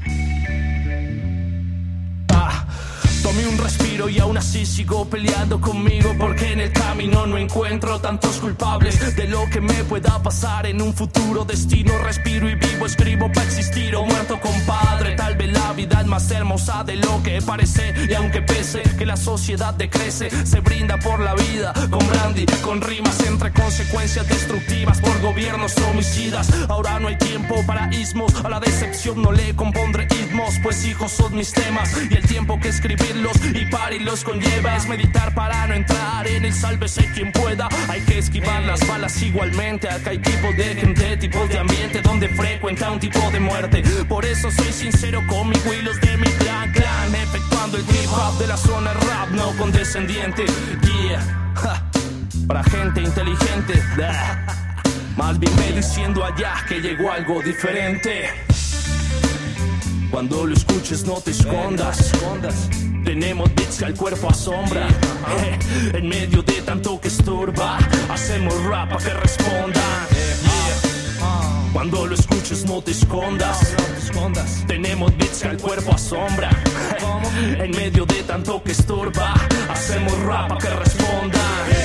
Tomé un respiro y aún así sigo peleando conmigo, porque en el camino no encuentro tantos culpables de lo que me pueda pasar en un futuro destino. Respiro y vivo, escribo para existir o muerto, compadre. Tal vez la vida es más hermosa de lo que parece, y aunque pese que la sociedad decrece, se brinda por la vida con brandy, con rimas entre consecuencias destructivas por gobiernos homicidas. Ahora no hay tiempo para ismos, a la decepción no le compondré ritmos, pues hijos son mis temas y el tiempo que escribirlos y parirlos conlleva es meditar para no entrar en el sálvese quien pueda. Hay que esquivar las balas igualmente. Acá hay tipos de gente, tipos de ambiente donde frecuenta un tipo de muerte. Por eso soy sincero conmigo y los de mi clan, efectuando el hip hop de la zona rap no condescendiente. Yeah, para gente inteligente. Más bien ve diciendo allá que llegó algo diferente. Cuando lo escuches no te escondas, tenemos beats que al cuerpo asombra. En medio de tanto que estorba, hacemos rap pa' que respondan. Cuando lo escuches no te escondas, tenemos beats que al cuerpo asombra. En medio de tanto que estorba, hacemos rap pa' que respondan.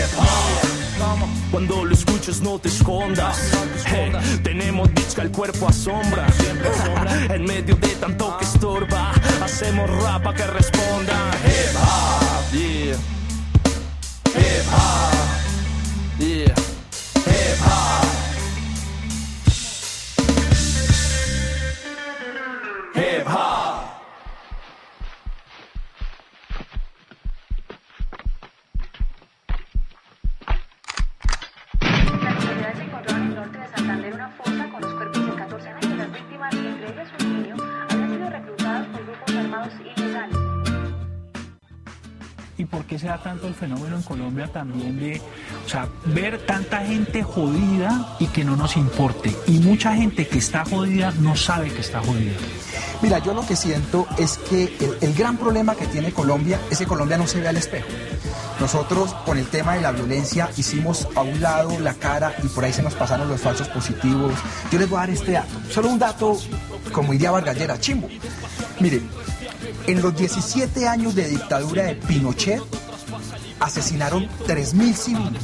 Cuando lo escuches no te escondas, tenemos beats que al cuerpo asombra. En medio de tanto que estorba, hacemos rap pa' que respondan. Hip hop, yeah. Hip hop, yeah, hip hop, hip hop. ¿Y por qué se da tanto el fenómeno en Colombia también de, o sea, ver tanta gente jodida y que no nos importe? Y mucha gente que está jodida no sabe que está jodida. Mira, yo lo que siento es que el gran problema que tiene Colombia es que Colombia no se ve al espejo. Nosotros con el tema de la violencia hicimos a un lado la cara y por ahí se nos pasaron los falsos positivos. Yo les voy a dar este dato, solo un dato, como diría Vargas Lleras, chimbo. Mire, en los 17 años de dictadura de Pinochet asesinaron 3.000 civiles.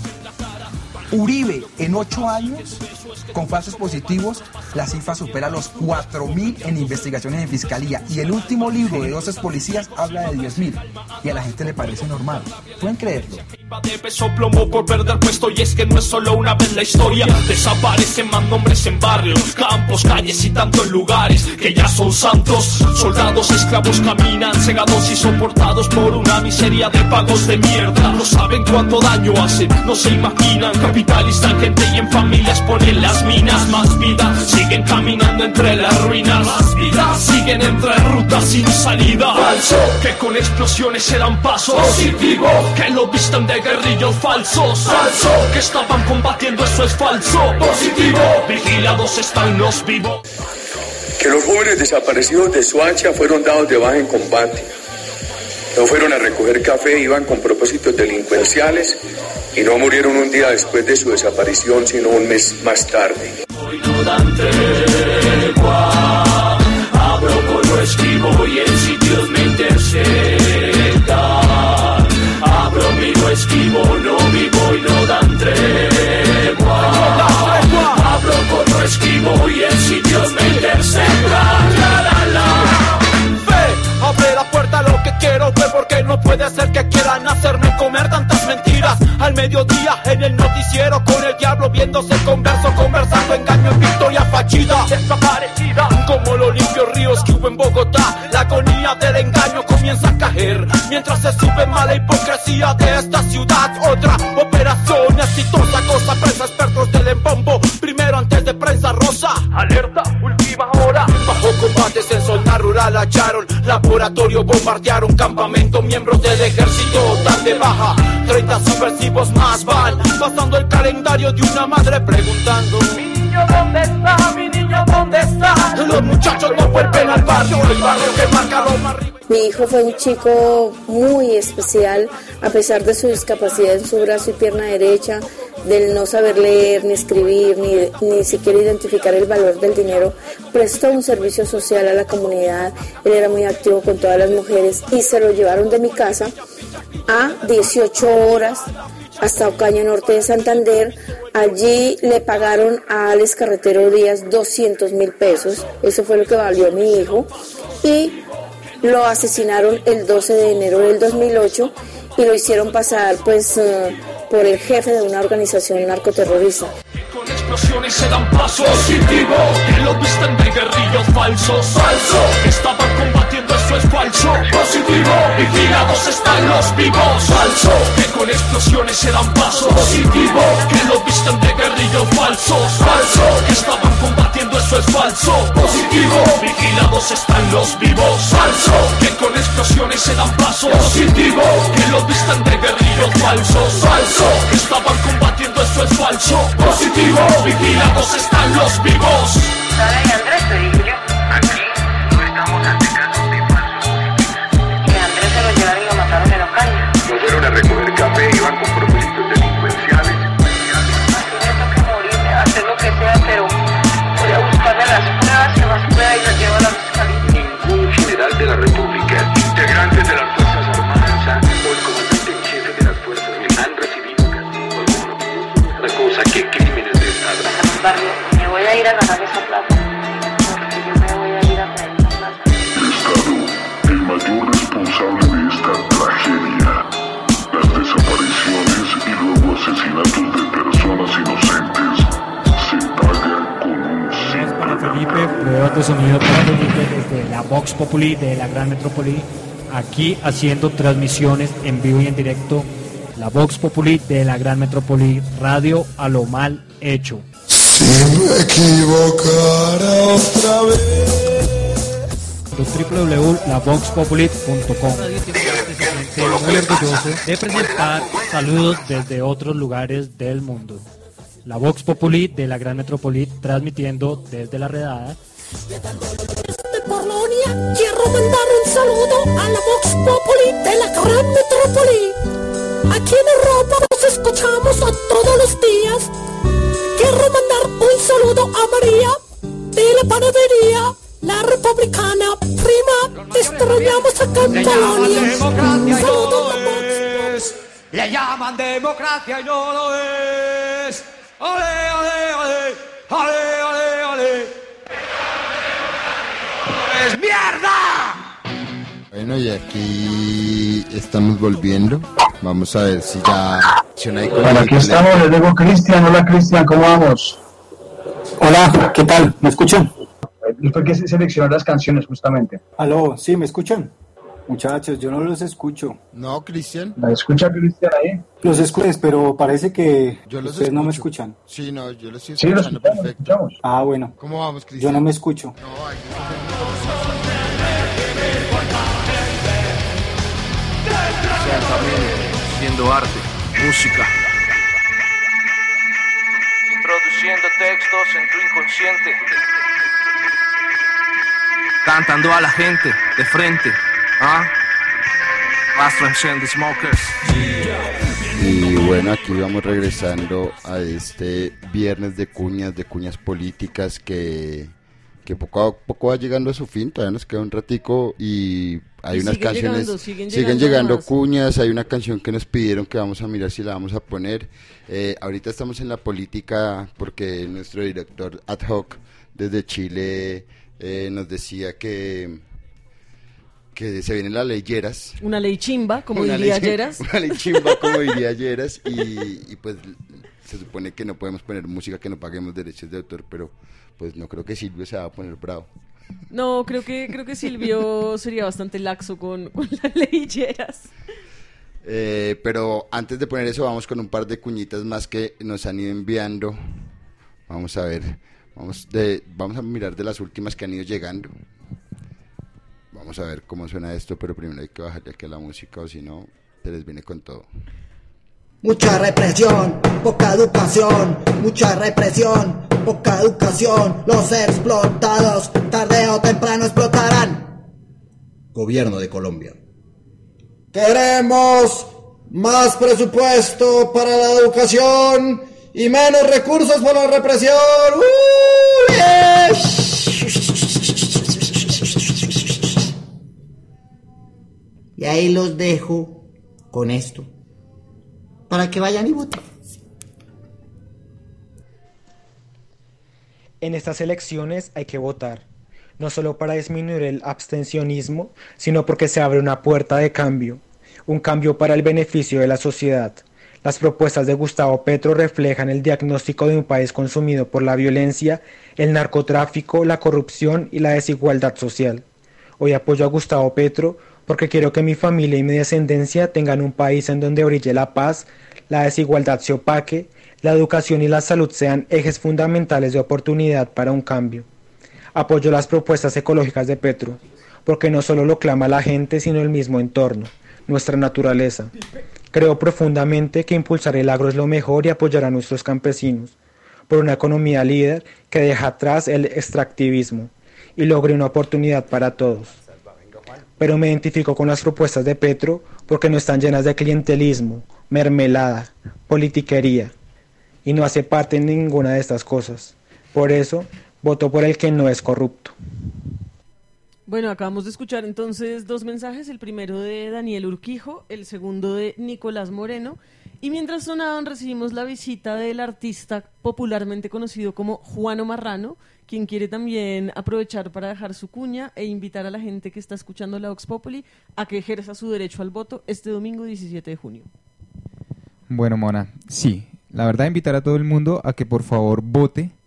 Uribe en 8 años, con falsos positivos, la cifra supera los 4.000 en investigaciones en fiscalía. Y el último libro de 12 policías habla de 10.000. Y a la gente le parece normal. ¿Pueden creerlo? De peso plomo por perder puesto, y es que no es solo una vez la historia. Desaparecen más nombres en barrios, campos, calles y tantos lugares que ya son santos. Soldados esclavos caminan cegados y soportados por una miseria de pagos de mierda. No saben cuánto daño hacen, no se imaginan. Capitalizan gente y en familias ponen las minas. Más vida, siguen caminando entre las ruinas. Más vida, siguen entre rutas sin salida. Falso, que con explosiones se dan pasos. Positivo, que lo vistan de guerrillos falsos. Falso, que estaban combatiendo, eso es falso. Positivo, vigilados están los vivos. Que los jóvenes desaparecidos de Soacha fueron dados de baja en combate. No fueron a recoger café, iban con propósitos delincuenciales y no murieron un día después de su desaparición, sino un mes más tarde. Hoy no dan tregua, abro con lo esquivo y en sitios me interceptan. Abro, miro, esquivo, no vivo y no dan tregua. Abro con lo esquivo y en sitios me interceptan. Abre la puerta a lo que quiero ver, porque no puede ser que quieran hacerme comer tantas mentiras. Al mediodía en el noticiero con el diablo viéndose conversando engaño en victoria fallida. Desaparecida como los limpios ríos que hubo en Bogotá. La agonía del engaño comienza a caer mientras se sube mala hipocresía de esta ciudad. Otra operación exitosa, cosa presa, expertos del embombo. Primero antes de prensa rosa, alerta, última hora. Bajo combates en zona rural hallaron laboratorio, bombardearon campamento, miembros del ejército dan de baja. 30 subversivos más van pasando el calendario de una madre preguntando: mi niño ¿dónde está? Mi niño ¿dónde está? Los muchachos no vuelven al barrio, el barrio que marca lo más arriba. Mi hijo fue un chico muy especial, a pesar de su discapacidad en su brazo y pierna derecha, del no saber leer ni escribir, ni siquiera identificar el valor del dinero. Prestó un servicio social a la comunidad, él era muy activo con todas las mujeres y se lo llevaron de mi casa a 18 horas hasta Ocaña Norte de Santander. Allí le pagaron a Alex Carretero Díaz 200.000 pesos, eso fue lo que valió mi hijo, y lo asesinaron el 12 de enero del 2008 y lo hicieron pasar pues por el jefe de una organización narcoterrorista. Con explosiones se dan pasos. Positivo, que lo visten de guerrillos falsos. Falso, que estaban combatiendo, eso es falso. Positivo, vigilados están los vivos. Falso, que con explosiones se dan pasos. Positivo, que lo visten de guerrillos falsos. Falso, que estaban combatiendo, eso es falso. Positivo, vigilados están los vivos. Falso, que con explosiones se dan pasos. Positivo, que lo visten de guerrillos falsos. Falso, que estaban combatiendo, eso es falso. Positivo, vigilados están los vivos. Sara y Andrés, te dije yo. Aquí no estamos ante casos de falsos positivos. Y a Andrés se lo llevaron y lo mataron en Ocaña. No fueron a recoger café, iban con propósitos delincuenciales. Así me toca morirme, hacer lo que sea, pero voy a buscarle las pruebas que más pueda y las llevo a la fiscalía. Ningún general de la República, integrantes de las Fuerzas Armadas o el comandante en jefe de las fuerzas han recibido castigo alguno. Otra cosa que crímenes de Estado. Me voy a ir a ganar esa plata. Porque yo me voy a ir a traer esa plata. Estado, el mayor responsable de esta tragedia. Las desapariciones pruebas de sonido para Felipe desde la Vox Populi de la Gran Metrópoli, aquí haciendo transmisiones en vivo y en directo. La Vox Populi de la Gran Metrópoli, radio a lo mal hecho. Si me equivocara otra vez. www.lavoxpopuli.com. Muy orgulloso de presentar saludos desde otros lugares del mundo. La Vox Populi de la Gran Metrópoli, transmitiendo desde la redada. De Polonia, quiero mandar un saludo a la Vox Populi de la Gran Metrópoli. Aquí en Europa nos escuchamos a todos los días. Quiero mandar un saludo a María de la panadería La Republicana. Prima, te extrañamos acá en Polonia. Le llaman democracia y no lo es. ¡Ole, ole, ole! ¡Ole, ole, ole! ¡Es mierda! Bueno, y aquí estamos volviendo. Vamos a ver si ya... Bueno, aquí estamos, les digo Cristian. Hola Cristian, ¿cómo vamos? Hola, ¿qué tal? ¿Me escuchan? Fue que seleccionó las canciones justamente. Aló, ¿sí me escuchan? Muchachos, yo no los escucho. No, Cristian. ¿La escucha Cristian ahí? Los escucho, pero parece que ustedes escucho. no me escuchan. Sí, no, yo los estoy escuchando perfecto. Ah, bueno. ¿Cómo vamos, Cristian? Yo no me escucho. Sean también siendo arte, música. Introduciendo textos en tu inconsciente. Cantando a la gente de frente. ¿Ah? Smokers. Y bueno, aquí vamos regresando a este viernes de cuñas políticas que poco a poco va llegando a su fin. Todavía nos queda un ratico y hay unas canciones, siguen llegando cuñas. Hay una canción que nos pidieron que vamos a mirar si la vamos a poner. Ahorita estamos en la política porque nuestro director ad hoc desde Chile nos decía que se viene la ley Lleras. Una ley chimba, como diría Lleras. Una ley chimba, como diría Lleras. Y pues se supone que no podemos poner música que no paguemos derechos de autor, pero pues no creo que Silvio se va a poner bravo. No, creo que Silvio sería bastante laxo con la ley Lleras. Pero antes de poner eso, vamos con un par de cuñitas más que nos han ido enviando. Vamos a ver. Vamos a mirar de las últimas que han ido llegando. Vamos a ver cómo suena esto, pero primero hay que bajarle aquí a la música o si no, se les viene con todo. Mucha represión, poca educación. Mucha represión, poca educación. Los explotados tarde o temprano explotarán. Gobierno de Colombia. Queremos más presupuesto para la educación y menos recursos para la represión. Y ahí los dejo con esto, para que vayan y voten. En estas elecciones hay que votar, no solo para disminuir el abstencionismo, sino porque se abre una puerta de cambio, un cambio para el beneficio de la sociedad. Las propuestas de Gustavo Petro reflejan el diagnóstico de un país consumido por la violencia, el narcotráfico, la corrupción y la desigualdad social. Hoy apoyo a Gustavo Petro porque quiero que mi familia y mi descendencia tengan un país en donde brille la paz, la desigualdad se opaque, la educación y la salud sean ejes fundamentales de oportunidad para un cambio. Apoyo las propuestas ecológicas de Petro, porque no solo lo clama la gente, sino el mismo entorno, nuestra naturaleza. Creo profundamente que impulsar el agro es lo mejor y apoyar a nuestros campesinos, por una economía líder que deja atrás el extractivismo y logre una oportunidad para todos. Pero me identifico con las propuestas de Petro porque no están llenas de clientelismo, mermelada, politiquería, y no hace parte de ninguna de estas cosas. Por eso, voto por el que no es corrupto. Bueno, acabamos de escuchar entonces dos mensajes, el primero de Daniel Urquijo, el segundo de Nicolás Moreno, y mientras sonaban recibimos la visita del artista popularmente conocido como Juano Marrano, quien quiere también aprovechar para dejar su cuña e invitar a la gente que está escuchando la Vox Populi a que ejerza su derecho al voto este domingo 17 de junio. Bueno, Mona, sí, la verdad invitar a todo el mundo a que por favor vote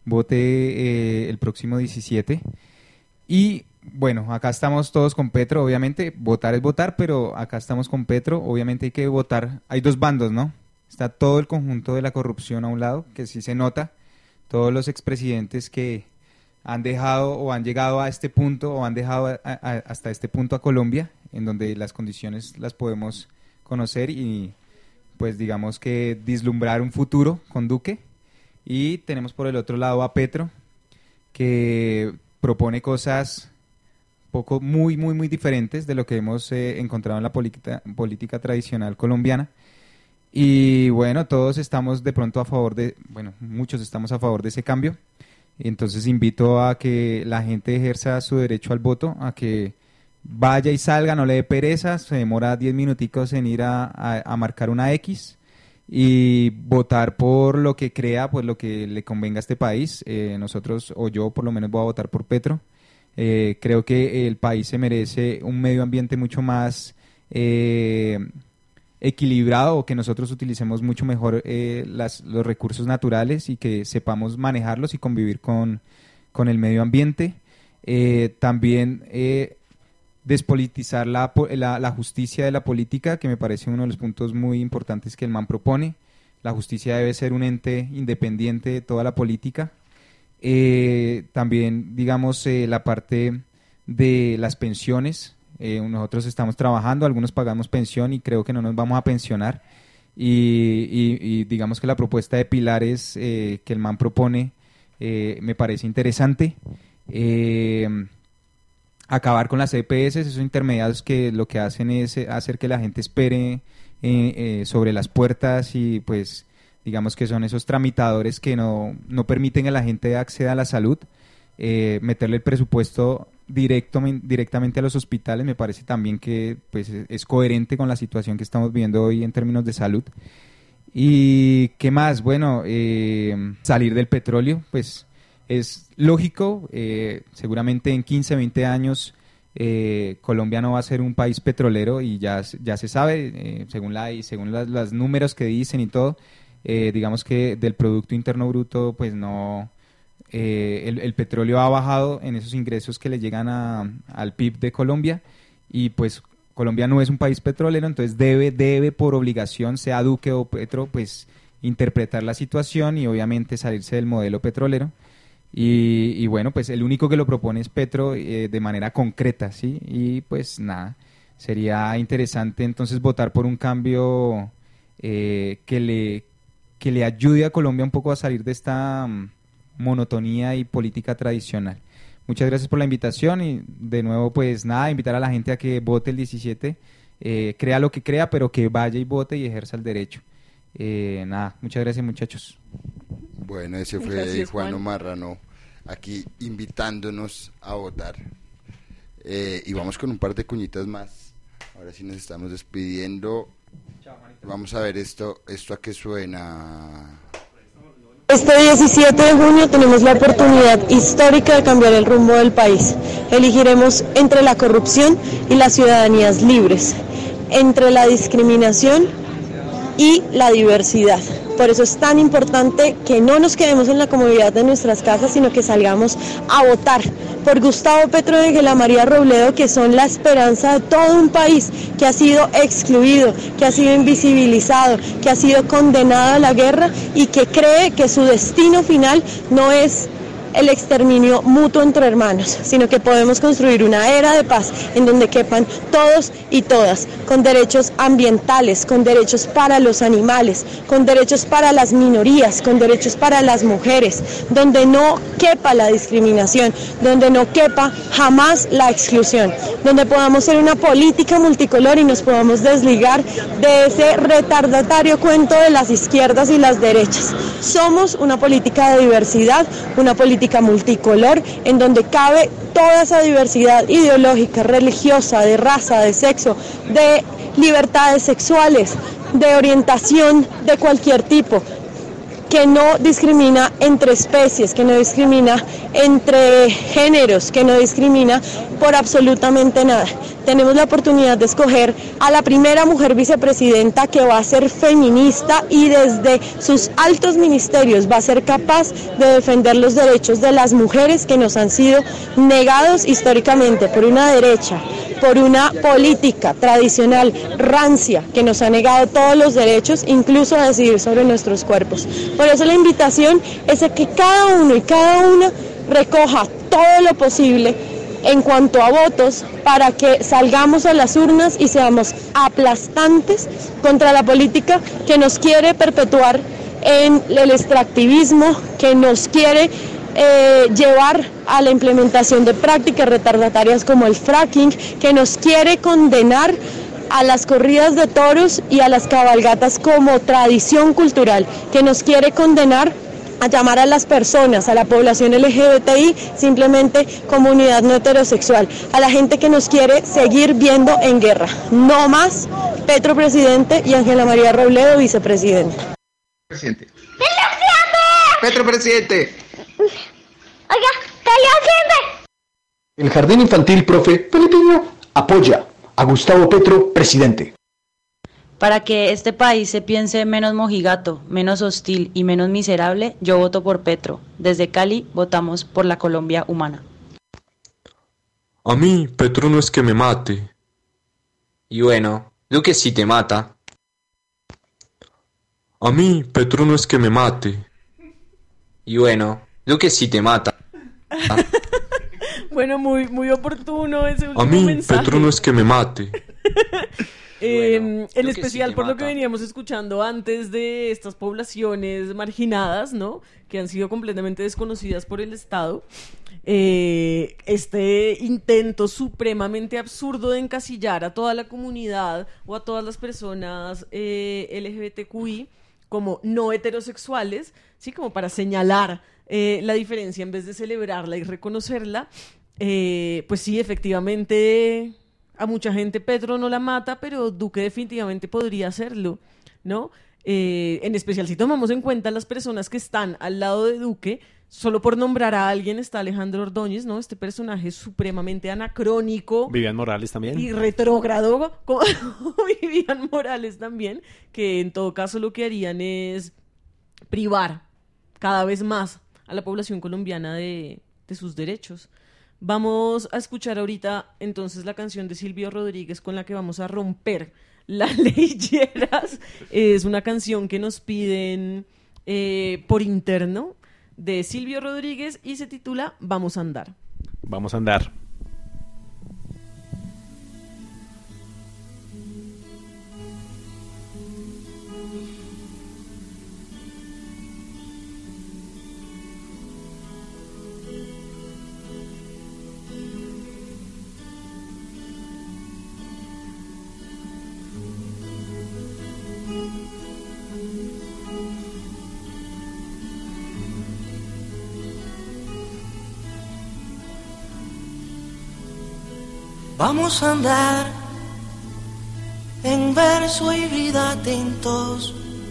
vote el próximo 17. Y bueno, acá estamos todos con Petro, obviamente, votar es votar, pero acá estamos con Petro, obviamente hay que votar, hay dos bandos, ¿no? Está todo el conjunto de la corrupción a un lado, que sí se nota, todos los expresidentes que han dejado o han llegado a este punto o han dejado hasta este punto a Colombia, en donde las condiciones las podemos conocer y pues digamos que vislumbrar un futuro con Duque. Y tenemos por el otro lado a Petro, que propone cosas muy diferentes de lo que hemos encontrado en la política tradicional colombiana. Y bueno, todos estamos de pronto a favor muchos estamos a favor de ese cambio. Entonces invito a que la gente ejerza su derecho al voto, a que vaya y salga, no le dé pereza, se demora 10 minuticos en ir a marcar una X y votar por lo que crea, pues lo que le convenga a este país. Nosotros, o yo por lo menos, voy a votar por Petro. Creo que el país se merece un medio ambiente mucho más equilibrado, o que nosotros utilicemos mucho mejor los recursos naturales y que sepamos manejarlos y convivir con el medio ambiente. También despolitizar la justicia de la política, que me parece uno de los puntos muy importantes que el man propone. La justicia debe ser un ente independiente de toda la política. También, digamos, la parte de las pensiones. Nosotros estamos trabajando, algunos pagamos pensión y creo que no nos vamos a pensionar. Y digamos que la propuesta de pilares que el man propone me parece interesante. Acabar con las EPS, esos intermediarios que lo que hacen es hacer que la gente espere sobre las puertas, y pues digamos que son esos tramitadores que no permiten que la gente acceda a la salud. Meterle el presupuesto directamente a los hospitales me parece también que pues es coherente con la situación que estamos viendo hoy en términos de salud. ¿Y qué más? Bueno, salir del petróleo, pues es lógico. Seguramente en 15, 20 años Colombia no va a ser un país petrolero, y ya se sabe, según los números que dicen y todo. Digamos que del Producto Interno Bruto, pues no, el petróleo ha bajado en esos ingresos que le llegan al PIB de Colombia, y pues Colombia no es un país petrolero, entonces debe por obligación, sea Duque o Petro, pues interpretar la situación y obviamente salirse del modelo petrolero. Y bueno, pues el único que lo propone es Petro de manera concreta, ¿sí? Y pues nada, sería interesante entonces votar por un cambio que le ayude a Colombia un poco a salir de esta monotonía y política tradicional. Muchas gracias por la invitación, y de nuevo pues nada, invitar a la gente a que vote el 17, crea lo que crea, pero que vaya y vote y ejerza el derecho. Nada, muchas gracias, muchachos. Bueno, ese fue gracias, Juan Marrano, aquí invitándonos a votar. Y vamos con un par de cuñitas más. Ahora sí nos estamos despidiendo. Vamos a ver esto a qué suena. Este 17 de junio tenemos la oportunidad histórica de cambiar el rumbo del país. Elegiremos entre la corrupción y las ciudadanías libres, entre la discriminación y la diversidad. Por eso es tan importante que no nos quedemos en la comodidad de nuestras casas, sino que salgamos a votar por Gustavo Petro y Ángela María Robledo, que son la esperanza de todo un país que ha sido excluido, que ha sido invisibilizado, que ha sido condenado a la guerra y que cree que su destino final no es el exterminio mutuo entre hermanos, sino que podemos construir una era de paz en donde quepan todos y todas, con derechos ambientales, con derechos para los animales, con derechos para las minorías, con derechos para las mujeres, donde no quepa la discriminación, donde no quepa jamás la exclusión, donde podamos ser una política multicolor y nos podamos desligar de ese retardatario cuento de las izquierdas y las derechas. Somos una política de diversidad, una política multicolor, en donde cabe toda esa diversidad ideológica, religiosa, de raza, de sexo, de libertades sexuales, de orientación de cualquier tipo. que no discrimina entre especies, que no discrimina entre géneros, que no discrimina por absolutamente nada. Tenemos la oportunidad de escoger a la primera mujer vicepresidenta que va a ser feminista y desde sus altos ministerios va a ser capaz de defender los derechos de las mujeres que nos han sido negados históricamente por una derecha, por una política tradicional rancia que nos ha negado todos los derechos, incluso a decidir sobre nuestros cuerpos. Por eso la invitación es a que cada uno y cada una recoja todo lo posible en cuanto a votos para que salgamos a las urnas y seamos aplastantes contra la política que nos quiere perpetuar en el extractivismo, que nos quiere llevar a la implementación de prácticas retardatarias como el fracking, que nos quiere condenar a las corridas de toros y a las cabalgatas como tradición cultural, que nos quiere condenar a llamar a las personas, a la población LGBTI, simplemente comunidad no heterosexual, a la gente que nos quiere seguir viendo en guerra. No más Petro presidente y Ángela María Robledo vicepresidente. Presidente. Petro presidente. Oiga, ¿qué le haciendo? El Jardín Infantil Profe Filipino apoya a Gustavo Petro presidente. Para que este país se piense menos mojigato, menos hostil y menos miserable, yo voto por Petro. Desde Cali votamos por la Colombia humana. A mí, Petro no es que me mate. Y bueno, Duque sí te mata. A mí, Petro no es que me mate. Y bueno, Duque sí te mata. Bueno, muy oportuno ese último mensaje. A mí, mensaje. Petro no es que me mate. En especial por lo que veníamos escuchando antes de estas poblaciones marginadas, ¿no? Que han sido completamente desconocidas por el Estado. Este intento supremamente absurdo de encasillar a toda la comunidad o a todas las personas LGBTQI como no heterosexuales, ¿sí? Como para señalar la diferencia en vez de celebrarla y reconocerla. Pues sí, efectivamente, a mucha gente Petro no la mata, pero Duque definitivamente podría hacerlo, ¿no? En especial si tomamos en cuenta las personas que están al lado de Duque. Solo por nombrar a alguien está Alejandro Ordóñez, ¿no? Este personaje supremamente anacrónico. Vivian Morales también. Y retrógrado, como Vivian Morales también, que en todo caso lo que harían es privar cada vez más a la población colombiana de sus derechos. Vamos a escuchar ahorita entonces la canción de Silvio Rodríguez con la que vamos a romper las leyeras. Es una canción que nos piden por interno de Silvio Rodríguez y se titula Vamos a andar. Vamos a andar. Vamos a andar en verso y vida tintos,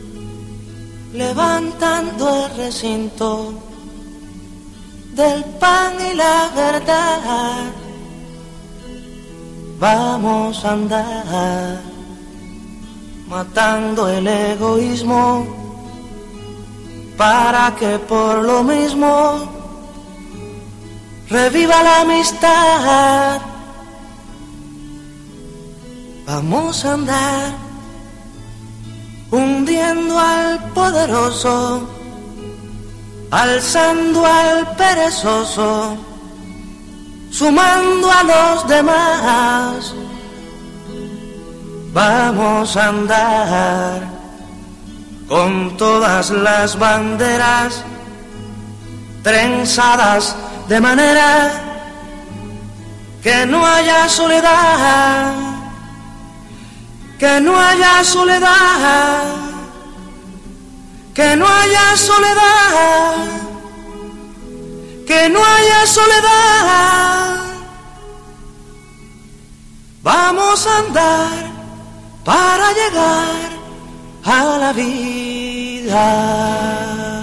levantando el recinto del pan y la verdad. Vamos a andar matando el egoísmo para que por lo mismo reviva la amistad. Vamos a andar hundiendo al poderoso, alzando al perezoso, sumando a los demás. Vamos a andar con todas las banderas trenzadas de manera que no haya soledad. Que no haya soledad, que no haya soledad, que no haya soledad. Vamos a andar para llegar a la vida.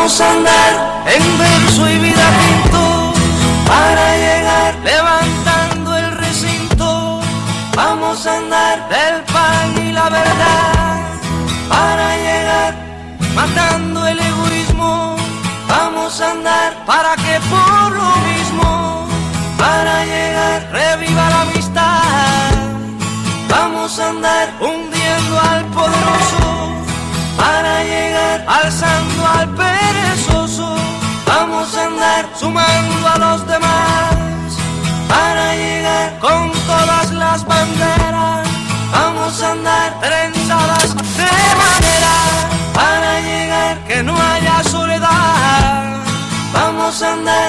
Vamos a andar en verso y vida tinto para llegar levantando el recinto. Vamos a andar del pan y la verdad para llegar matando el egoísmo. Vamos a andar para que por lo mismo, para llegar reviva la amistad. Vamos a andar hundiendo al poderoso para llegar alzando al perezoso. Vamos a andar sumando a los demás para llegar con todas las banderas. Vamos a andar trenzadas de manera para llegar que no haya soledad. Vamos a andar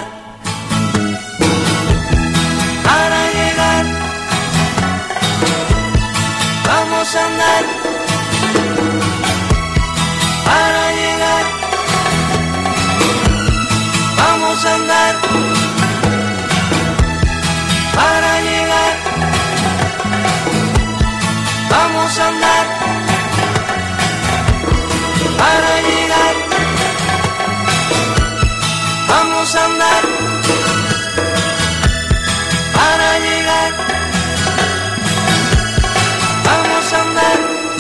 para llegar. Vamos a andar para llegar. Vamos a andar para llegar. Vamos a andar para llegar. Vamos a andar para llegar. Vamos a andar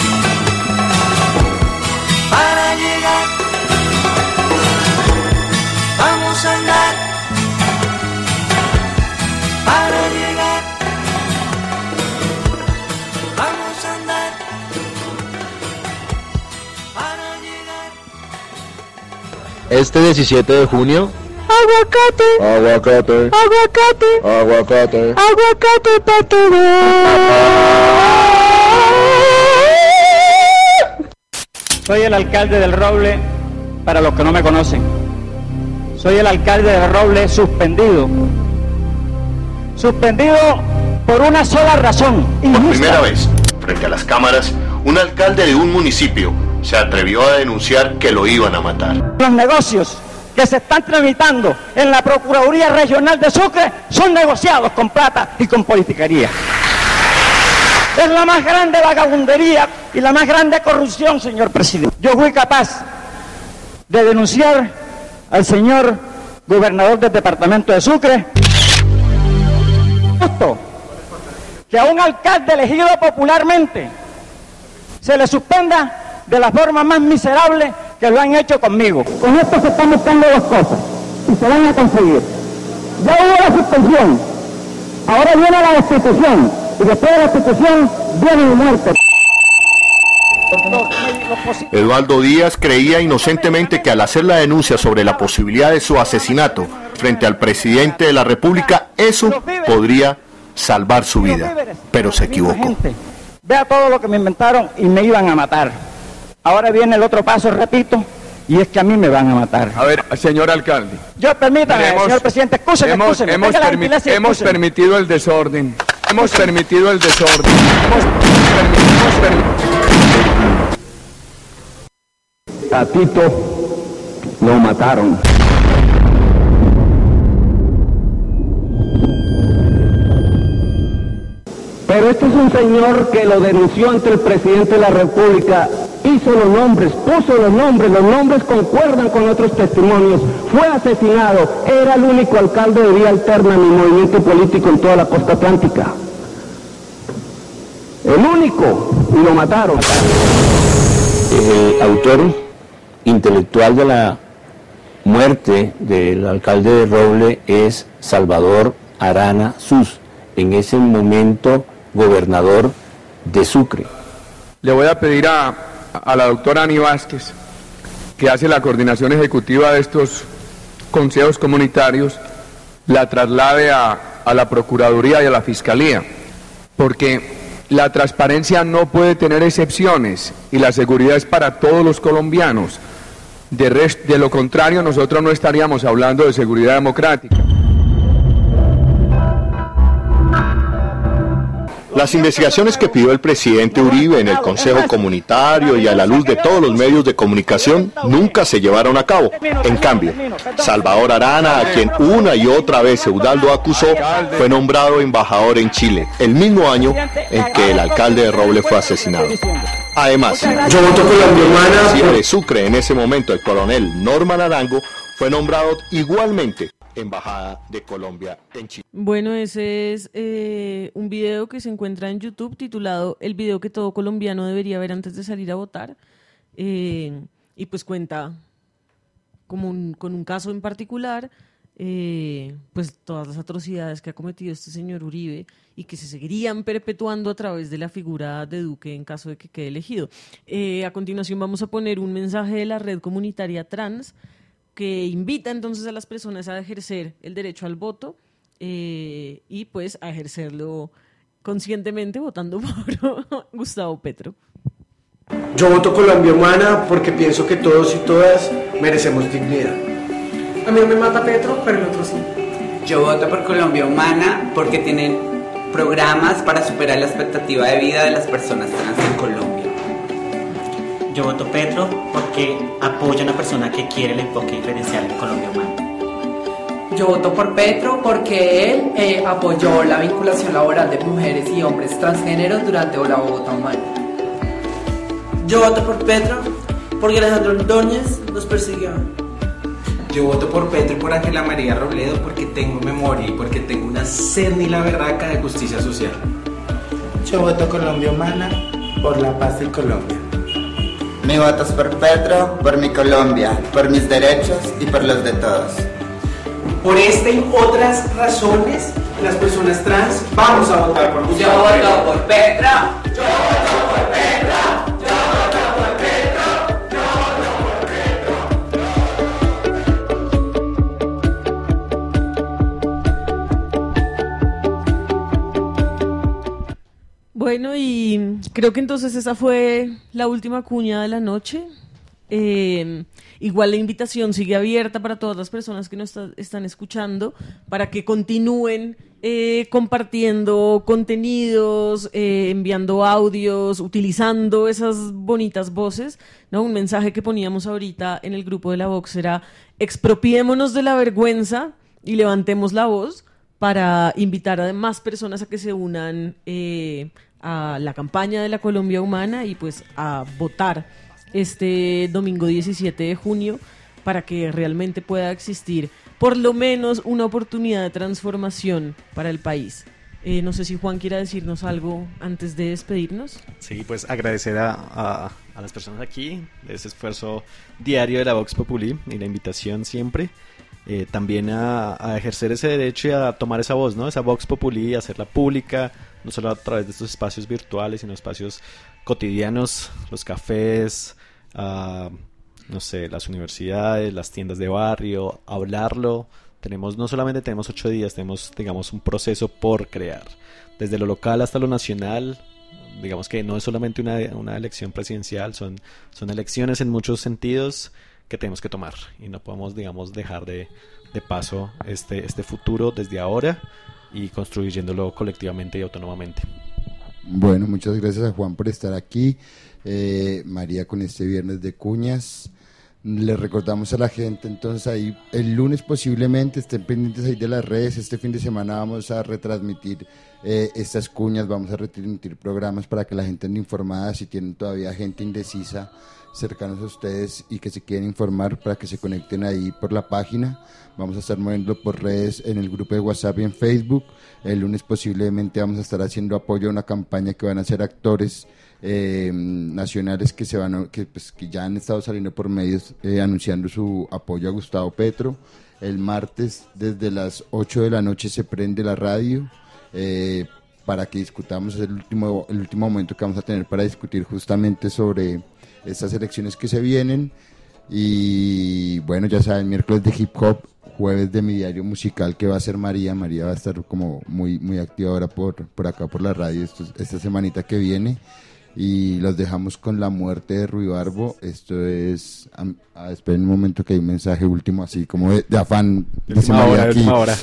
para llegar. Vamos a andar para llegar. Vamos a andar para llegar. Este 17 de junio. Aguacate, Aguacate, aguacate, aguacate. aguacate para todo. Soy el alcalde del Roble, para los que no me conocen. Soy el alcalde del Roble suspendido. Suspendido por una sola razón. Por primera vez, frente a las cámaras, un alcalde de un municipio se atrevió a denunciar que lo iban a matar. Los negocios que se están tramitando en la Procuraduría Regional de Sucre son negociados con plata y con politiquería. Es la más grande vagabundería y la más grande corrupción, señor presidente. Yo fui capaz de denunciar al señor gobernador del departamento de Sucre justo que a un alcalde elegido popularmente se le suspenda de la forma más miserable que lo han hecho conmigo. Con esto se están buscando dos cosas y se van a conseguir. Ya hubo la suspensión, ahora viene la destitución y después de la destitución viene mi muerte. Eduardo Díaz creía inocentemente que al hacer la denuncia sobre la posibilidad de su asesinato frente al presidente de la República, eso podría salvar su vida, pero se equivocó. Vea todo lo que me inventaron y me iban a matar. Ahora viene el otro paso, repito, y es que a mí me van a matar. A ver, señor alcalde. Permítame, señor presidente, escúcheme. Hemos permitido el desorden. Hemos permitido el desorden. A Tito lo mataron. Pero este es un señor que lo denunció ante el presidente de la República, hizo los nombres, puso los nombres concuerdan con otros testimonios, fue asesinado, era el único alcalde de Vía Alterna, mi movimiento político en toda la costa atlántica. El único, y lo mataron. El autor intelectual de la muerte del alcalde de Roble es Salvador Arana Sus, en ese momento gobernador de Sucre. Le voy a pedir a la doctora Ani Vázquez, que hace la coordinación ejecutiva de estos consejos comunitarios, la traslade a la Procuraduría y a la Fiscalía, porque la transparencia no puede tener excepciones y la seguridad es para todos los colombianos. De lo contrario, nosotros no estaríamos hablando de seguridad democrática. Las investigaciones que pidió el presidente Uribe en el Consejo Comunitario y a la luz de todos los medios de comunicación nunca se llevaron a cabo. En cambio, Salvador Arana, a quien una y otra vez Eudaldo acusó, fue nombrado embajador en Chile, el mismo año en que el alcalde de Roble fue asesinado. Además, yo voto Colombia Humana. de Sucre, en ese momento el coronel Norman Arango, fue nombrado igualmente embajada de Colombia en Chile. Bueno, ese es un video que se encuentra en YouTube titulado El video que todo colombiano debería ver antes de salir a votar. Y pues cuenta con un caso en particular, pues todas las atrocidades que ha cometido este señor Uribe y que se seguirían perpetuando a través de la figura de Duque en caso de que quede elegido. A continuación vamos a poner un mensaje de la Red Comunitaria Trans que invita entonces a las personas a ejercer el derecho al voto y pues a ejercerlo conscientemente votando por Gustavo Petro. Yo voto Colombia Humana porque pienso que todos y todas merecemos dignidad. A mí no me mata Petro, pero el otro sí. Yo voto por Colombia Humana porque tienen programas para superar la expectativa de vida de las personas trans en Colombia. Yo voto Petro porque apoya a una persona que quiere el enfoque diferencial en Colombia Humana. Yo voto por Petro porque él apoyó la vinculación laboral de mujeres y hombres transgéneros durante la Bogotá Humana. Yo voto por Petro porque Alejandro Ordóñez nos persiguió. Yo voto por Petro y por Ángela María Robledo porque tengo memoria y porque tengo una sed ni la berraca de justicia social. Yo voto Colombia Humana por la paz en Colombia. Mi voto es por Petro, por mi Colombia, por mis derechos y por los de todos. Por esta y otras razones, las personas trans vamos a votar por Gustavo Petro. Yo voto por Petro. Yo voto por Petro. Yo voto por Petro. Bueno, y creo que entonces esa fue la última cuña de la noche. Igual la invitación sigue abierta para todas las personas que nos están escuchando para que continúen compartiendo contenidos, enviando audios, utilizando esas bonitas voces, ¿no? Un mensaje que poníamos ahorita en el grupo de la Vox era: expropiémonos de la vergüenza y levantemos la voz para invitar a más personas a que se unan a la campaña de la Colombia Humana y pues a votar este domingo 17 de junio para que realmente pueda existir por lo menos una oportunidad de transformación para el país. No sé si Juan quiera decirnos algo antes de despedirnos. Sí, pues agradecer a las personas aquí, ese esfuerzo diario de la Vox Populi y la invitación siempre. También a ejercer ese derecho y a tomar esa voz, ¿no? Esa Vox Populi, hacerla pública, no solo a través de estos espacios virtuales, sino espacios cotidianos, los cafés, no sé, las universidades, las tiendas de barrio, hablarlo. No solamente tenemos 8 días, tenemos, digamos, un proceso por crear. Desde lo local hasta lo nacional, digamos que no es solamente una elección presidencial, son elecciones en muchos sentidos que tenemos que tomar y no podemos, digamos, dejar de paso este futuro desde ahora y construyéndolo colectivamente y autónomamente. Bueno, muchas gracias a Juan por estar aquí, María con este viernes de cuñas. Le recordamos a la gente entonces ahí el lunes posiblemente estén pendientes ahí de las redes. Este fin de semana vamos a retransmitir estas cuñas, vamos a retransmitir programas para que la gente esté informada. Si tienen todavía gente indecisa cercanos a ustedes y que se quieren informar, para que se conecten ahí por la página. Vamos a estar moviendo por redes en el grupo de WhatsApp y en Facebook. El lunes posiblemente vamos a estar haciendo apoyo a una campaña que van a hacer actores nacionales que ya han estado saliendo por medios anunciando su apoyo a Gustavo Petro. El martes desde las 8 de la noche se prende la radio para que discutamos el último momento que vamos a tener para discutir justamente sobre estas elecciones que se vienen. Y bueno, ya saben, miércoles de hip hop, jueves de mi diario musical que va a ser María va a estar como muy, muy activa ahora por acá por la radio esta semanita que viene. Y los dejamos con La Muerte de Ruibarbo. Esto es, esperen un momento que hay un mensaje último así como de afán de última hora.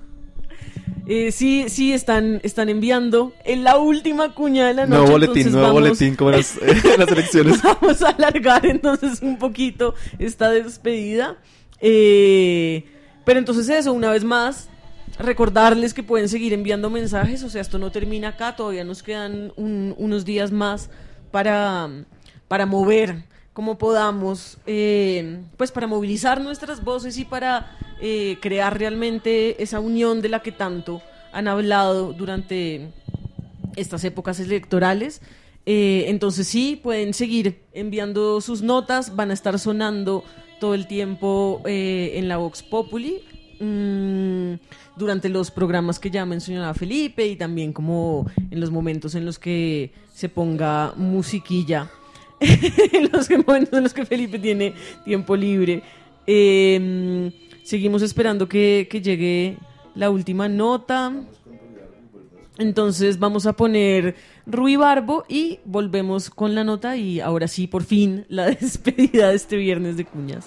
Sí, están enviando en la última cuña de la noche. Nuevo boletín como las elecciones. Vamos a alargar entonces un poquito esta despedida. Pero entonces eso, una vez más, recordarles que pueden seguir enviando mensajes. O sea, esto no termina acá, todavía nos quedan unos días más para mover como podamos, pues para movilizar nuestras voces y para crear realmente esa unión de la que tanto han hablado durante estas épocas electorales. Entonces sí, pueden seguir enviando sus notas, van a estar sonando todo el tiempo en la Vox Populi, durante los programas que ya mencionaba Felipe y también como en los momentos en los que se ponga musiquilla, en los momentos en los que Felipe tiene tiempo libre. Seguimos esperando que llegue la última nota. Entonces vamos a poner Ruibarbo y volvemos con la nota y ahora sí, por fin, la despedida de este viernes de Cuñas.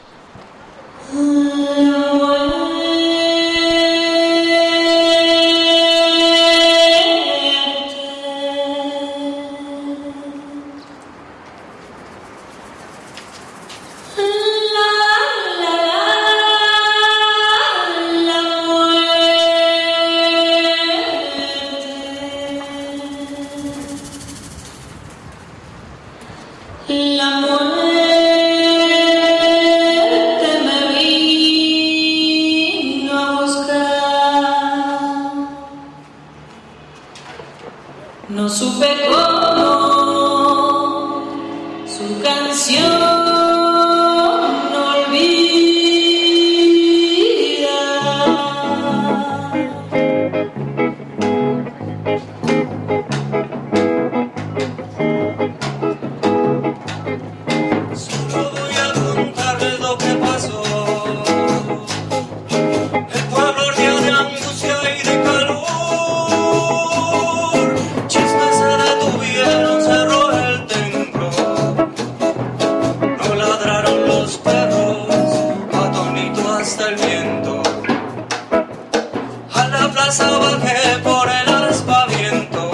La muerte me vino a buscar. No supe cómo su canción no bajé por el aspaviento.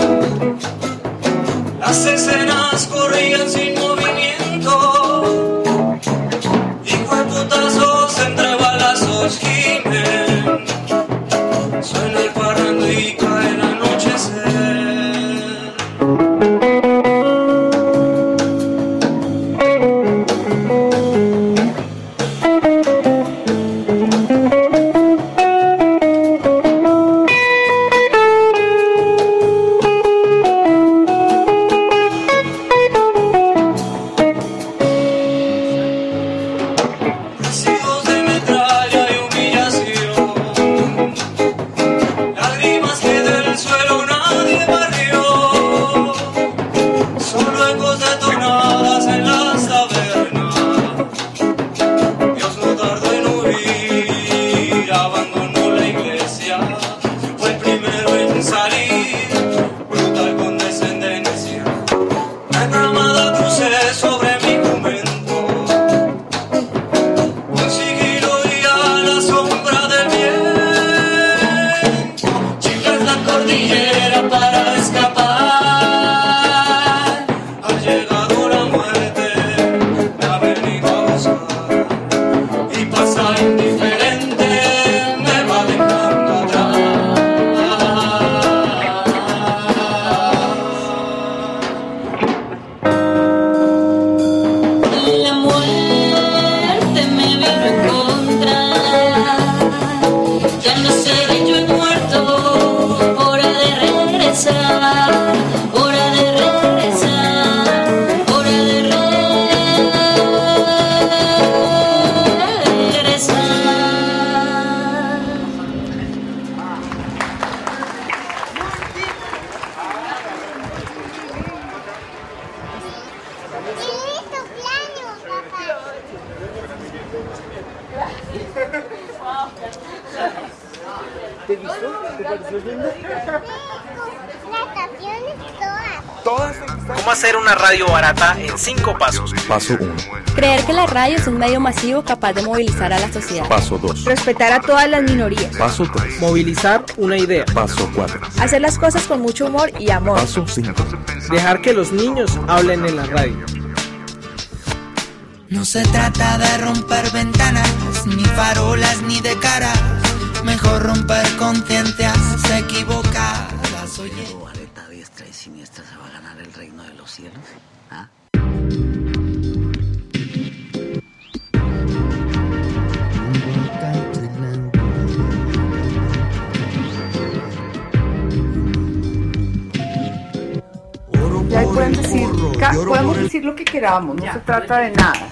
Las escenas corrían sin movimiento. Hijo de putazos entre balazos gimen. Suena el parrando y cae el anochecer. ¿Cómo hacer una radio barata en 5 pasos? Paso 1. Creer que la radio es un medio masivo capaz de movilizar a la sociedad. Paso 2. Respetar a todas las minorías. Paso 3. Movilizar una idea. Paso 4. Hacer las cosas con mucho humor y amor. Paso 5. Dejar que los niños hablen en la radio. No se trata de romper ventanas, ni farolas, ni de caras. Mejor romper conciencias equivocadas. Oye. diestra y siniestra se va a ganar el reino de los cielos? ¿Ah? Ya ahí podemos decir lo que queramos, no se trata de nada.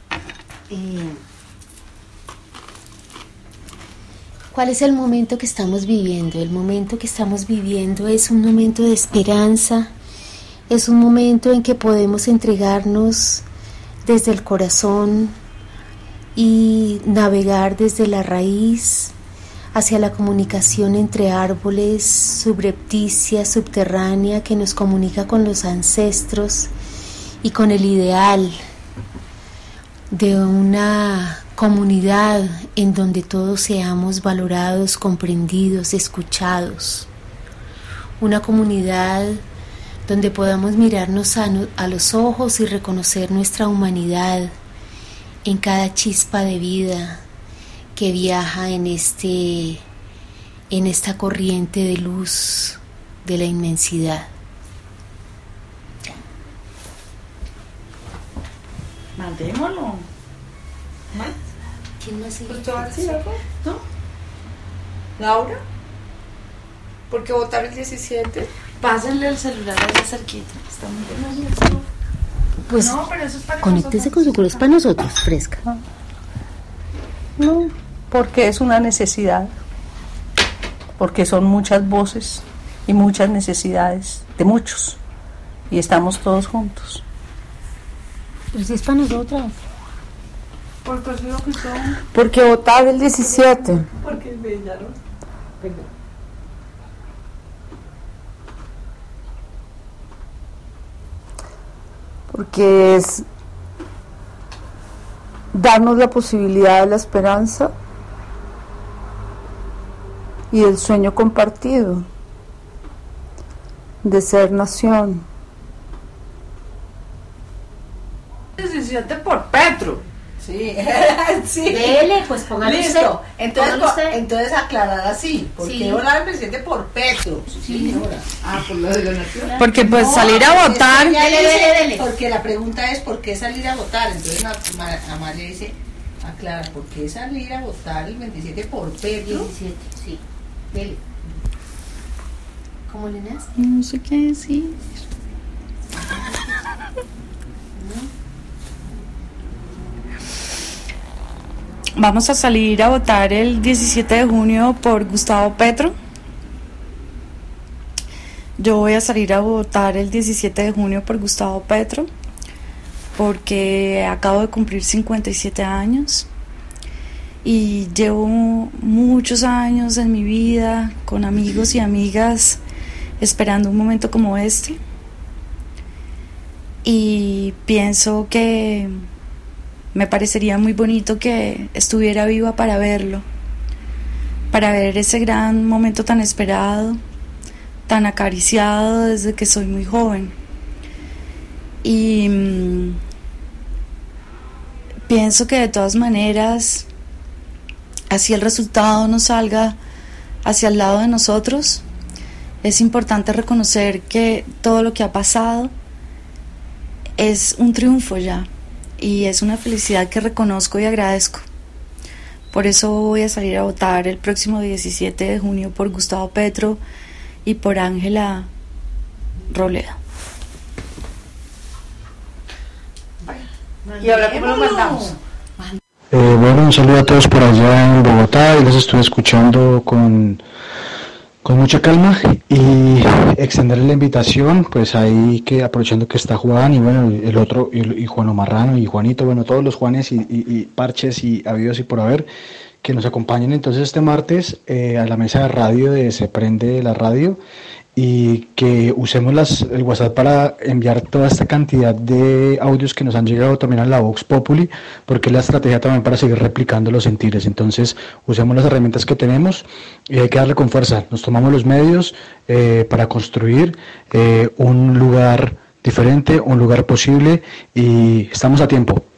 ¿Cuál es el momento que estamos viviendo? El momento que estamos viviendo es un momento de esperanza, es un momento en que podemos entregarnos desde el corazón y navegar desde la raíz hacia la comunicación entre árboles, subrepticia, subterránea, que nos comunica con los ancestros y con el ideal de una comunidad en donde todos seamos valorados, comprendidos, escuchados. Una comunidad donde podamos mirarnos a los ojos y reconocer nuestra humanidad en cada chispa de vida que viaja en esta corriente de luz de la inmensidad. Mandémoslo. ¿Quién más sigue? ¿Usted va a decir algo? ¿No? ¿Laura? ¿Por qué votar el 17? Pásenle el celular allá cerquita. Está muy bien. Pues no, pero eso es para conéctese con su cruz para nosotros, fresca. No, porque es una necesidad. Porque son muchas voces y muchas necesidades de muchos. Y estamos todos juntos. Pero si es para nosotras. Porque es lo que son. Porque votar el 17. Porque es bella, ¿no? Perdón. Porque es darnos la posibilidad de la esperanza y del sueño compartido de ser nación. 17 por Petro. Sí, sí. Dele, pues póngale listo. usted. Entonces aclarar así. ¿Por qué votar al presidente por Petro? Sí, señora. Ah, por lo de la nación. Porque pues salir a votar. Dele. Porque la pregunta es ¿por qué salir a votar? Entonces Amalia dice, aclara, ¿por qué salir a votar el 27 por Petro? 17, sí. Dele. ¿Cómo le nace? No sé qué decir. Vamos a salir a votar el 17 de junio por Gustavo Petro. Yo voy a salir a votar el 17 de junio por Gustavo Petro porque acabo de cumplir 57 años y llevo muchos años en mi vida con amigos y amigas esperando un momento como este y pienso que me parecería muy bonito que estuviera viva para verlo, para ver ese gran momento tan esperado, tan acariciado desde que soy muy joven. Y pienso que de todas maneras, así el resultado no salga hacia el lado de nosotros, es importante reconocer que todo lo que ha pasado es un triunfo ya. Y es una felicidad que reconozco y agradezco. Por eso voy a salir a votar el próximo 17 de junio por Gustavo Petro y por Ángela Robledo. ¿Y ahora cómo lo mandamos? Bueno, un saludo a todos por allá en Bogotá. Y los estuve escuchando con mucha calma y extender la invitación, pues ahí que aprovechando que está Juan y bueno, el otro y Juan Omarrano y Juanito, bueno, todos los Juanes y Parches y habidos y por haber que nos acompañen entonces este martes a la mesa de radio de Se Prende la Radio y que usemos el WhatsApp para enviar toda esta cantidad de audios que nos han llegado también a la Vox Populi, porque es la estrategia también para seguir replicando los sentires. Entonces usemos las herramientas que tenemos y hay que darle con fuerza. Nos tomamos los medios para construir un lugar diferente, un lugar posible y estamos a tiempo.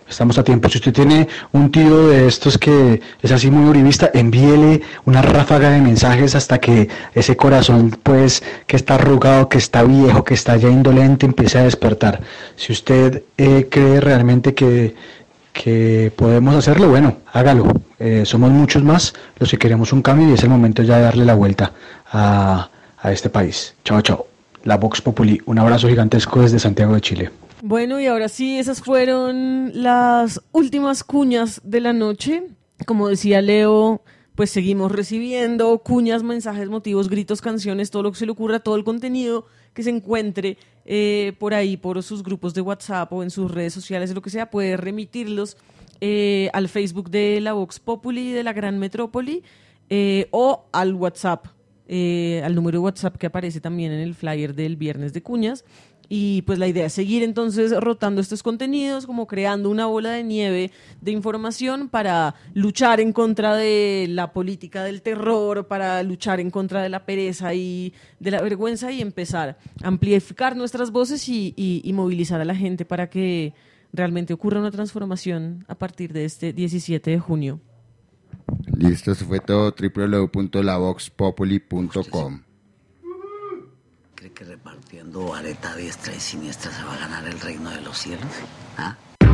Estamos a tiempo. Si usted tiene un tío de estos que es así muy uribista, envíele una ráfaga de mensajes hasta que ese corazón, pues, que está arrugado, que está viejo, que está ya indolente, empiece a despertar. Si usted cree realmente que podemos hacerlo, bueno, hágalo. Somos muchos más los que queremos un cambio y es el momento ya de darle la vuelta a este país. Chao, chao. La Vox Populi. Un abrazo gigantesco desde Santiago de Chile. Bueno, y ahora sí, esas fueron las últimas cuñas de la noche. Como decía Leo, pues seguimos recibiendo cuñas, mensajes, motivos, gritos, canciones, todo lo que se le ocurra, todo el contenido que se encuentre por ahí, por sus grupos de WhatsApp o en sus redes sociales, lo que sea, puede remitirlos al Facebook de la Vox Populi de la Gran Metrópoli o al WhatsApp, al número de WhatsApp que aparece también en el flyer del Viernes de Cuñas. Y pues la idea es seguir entonces rotando estos contenidos, como creando una bola de nieve de información para luchar en contra de la política del terror, para luchar en contra de la pereza y de la vergüenza y empezar a amplificar nuestras voces y movilizar a la gente para que realmente ocurra una transformación a partir de este 17 de junio. Listo, eso fue todo. www.lavoxpopuli.com. ¿Cree que repartiendo areta a diestra y siniestra se va a ganar el reino de los cielos? ¿Ah?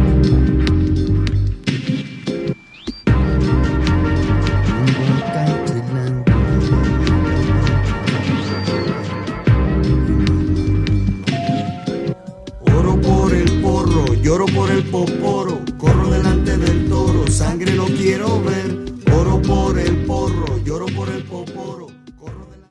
Oro por el porro, lloro por el poporo, corro delante del toro, sangre no quiero ver. Oro por el porro, lloro por el poporo.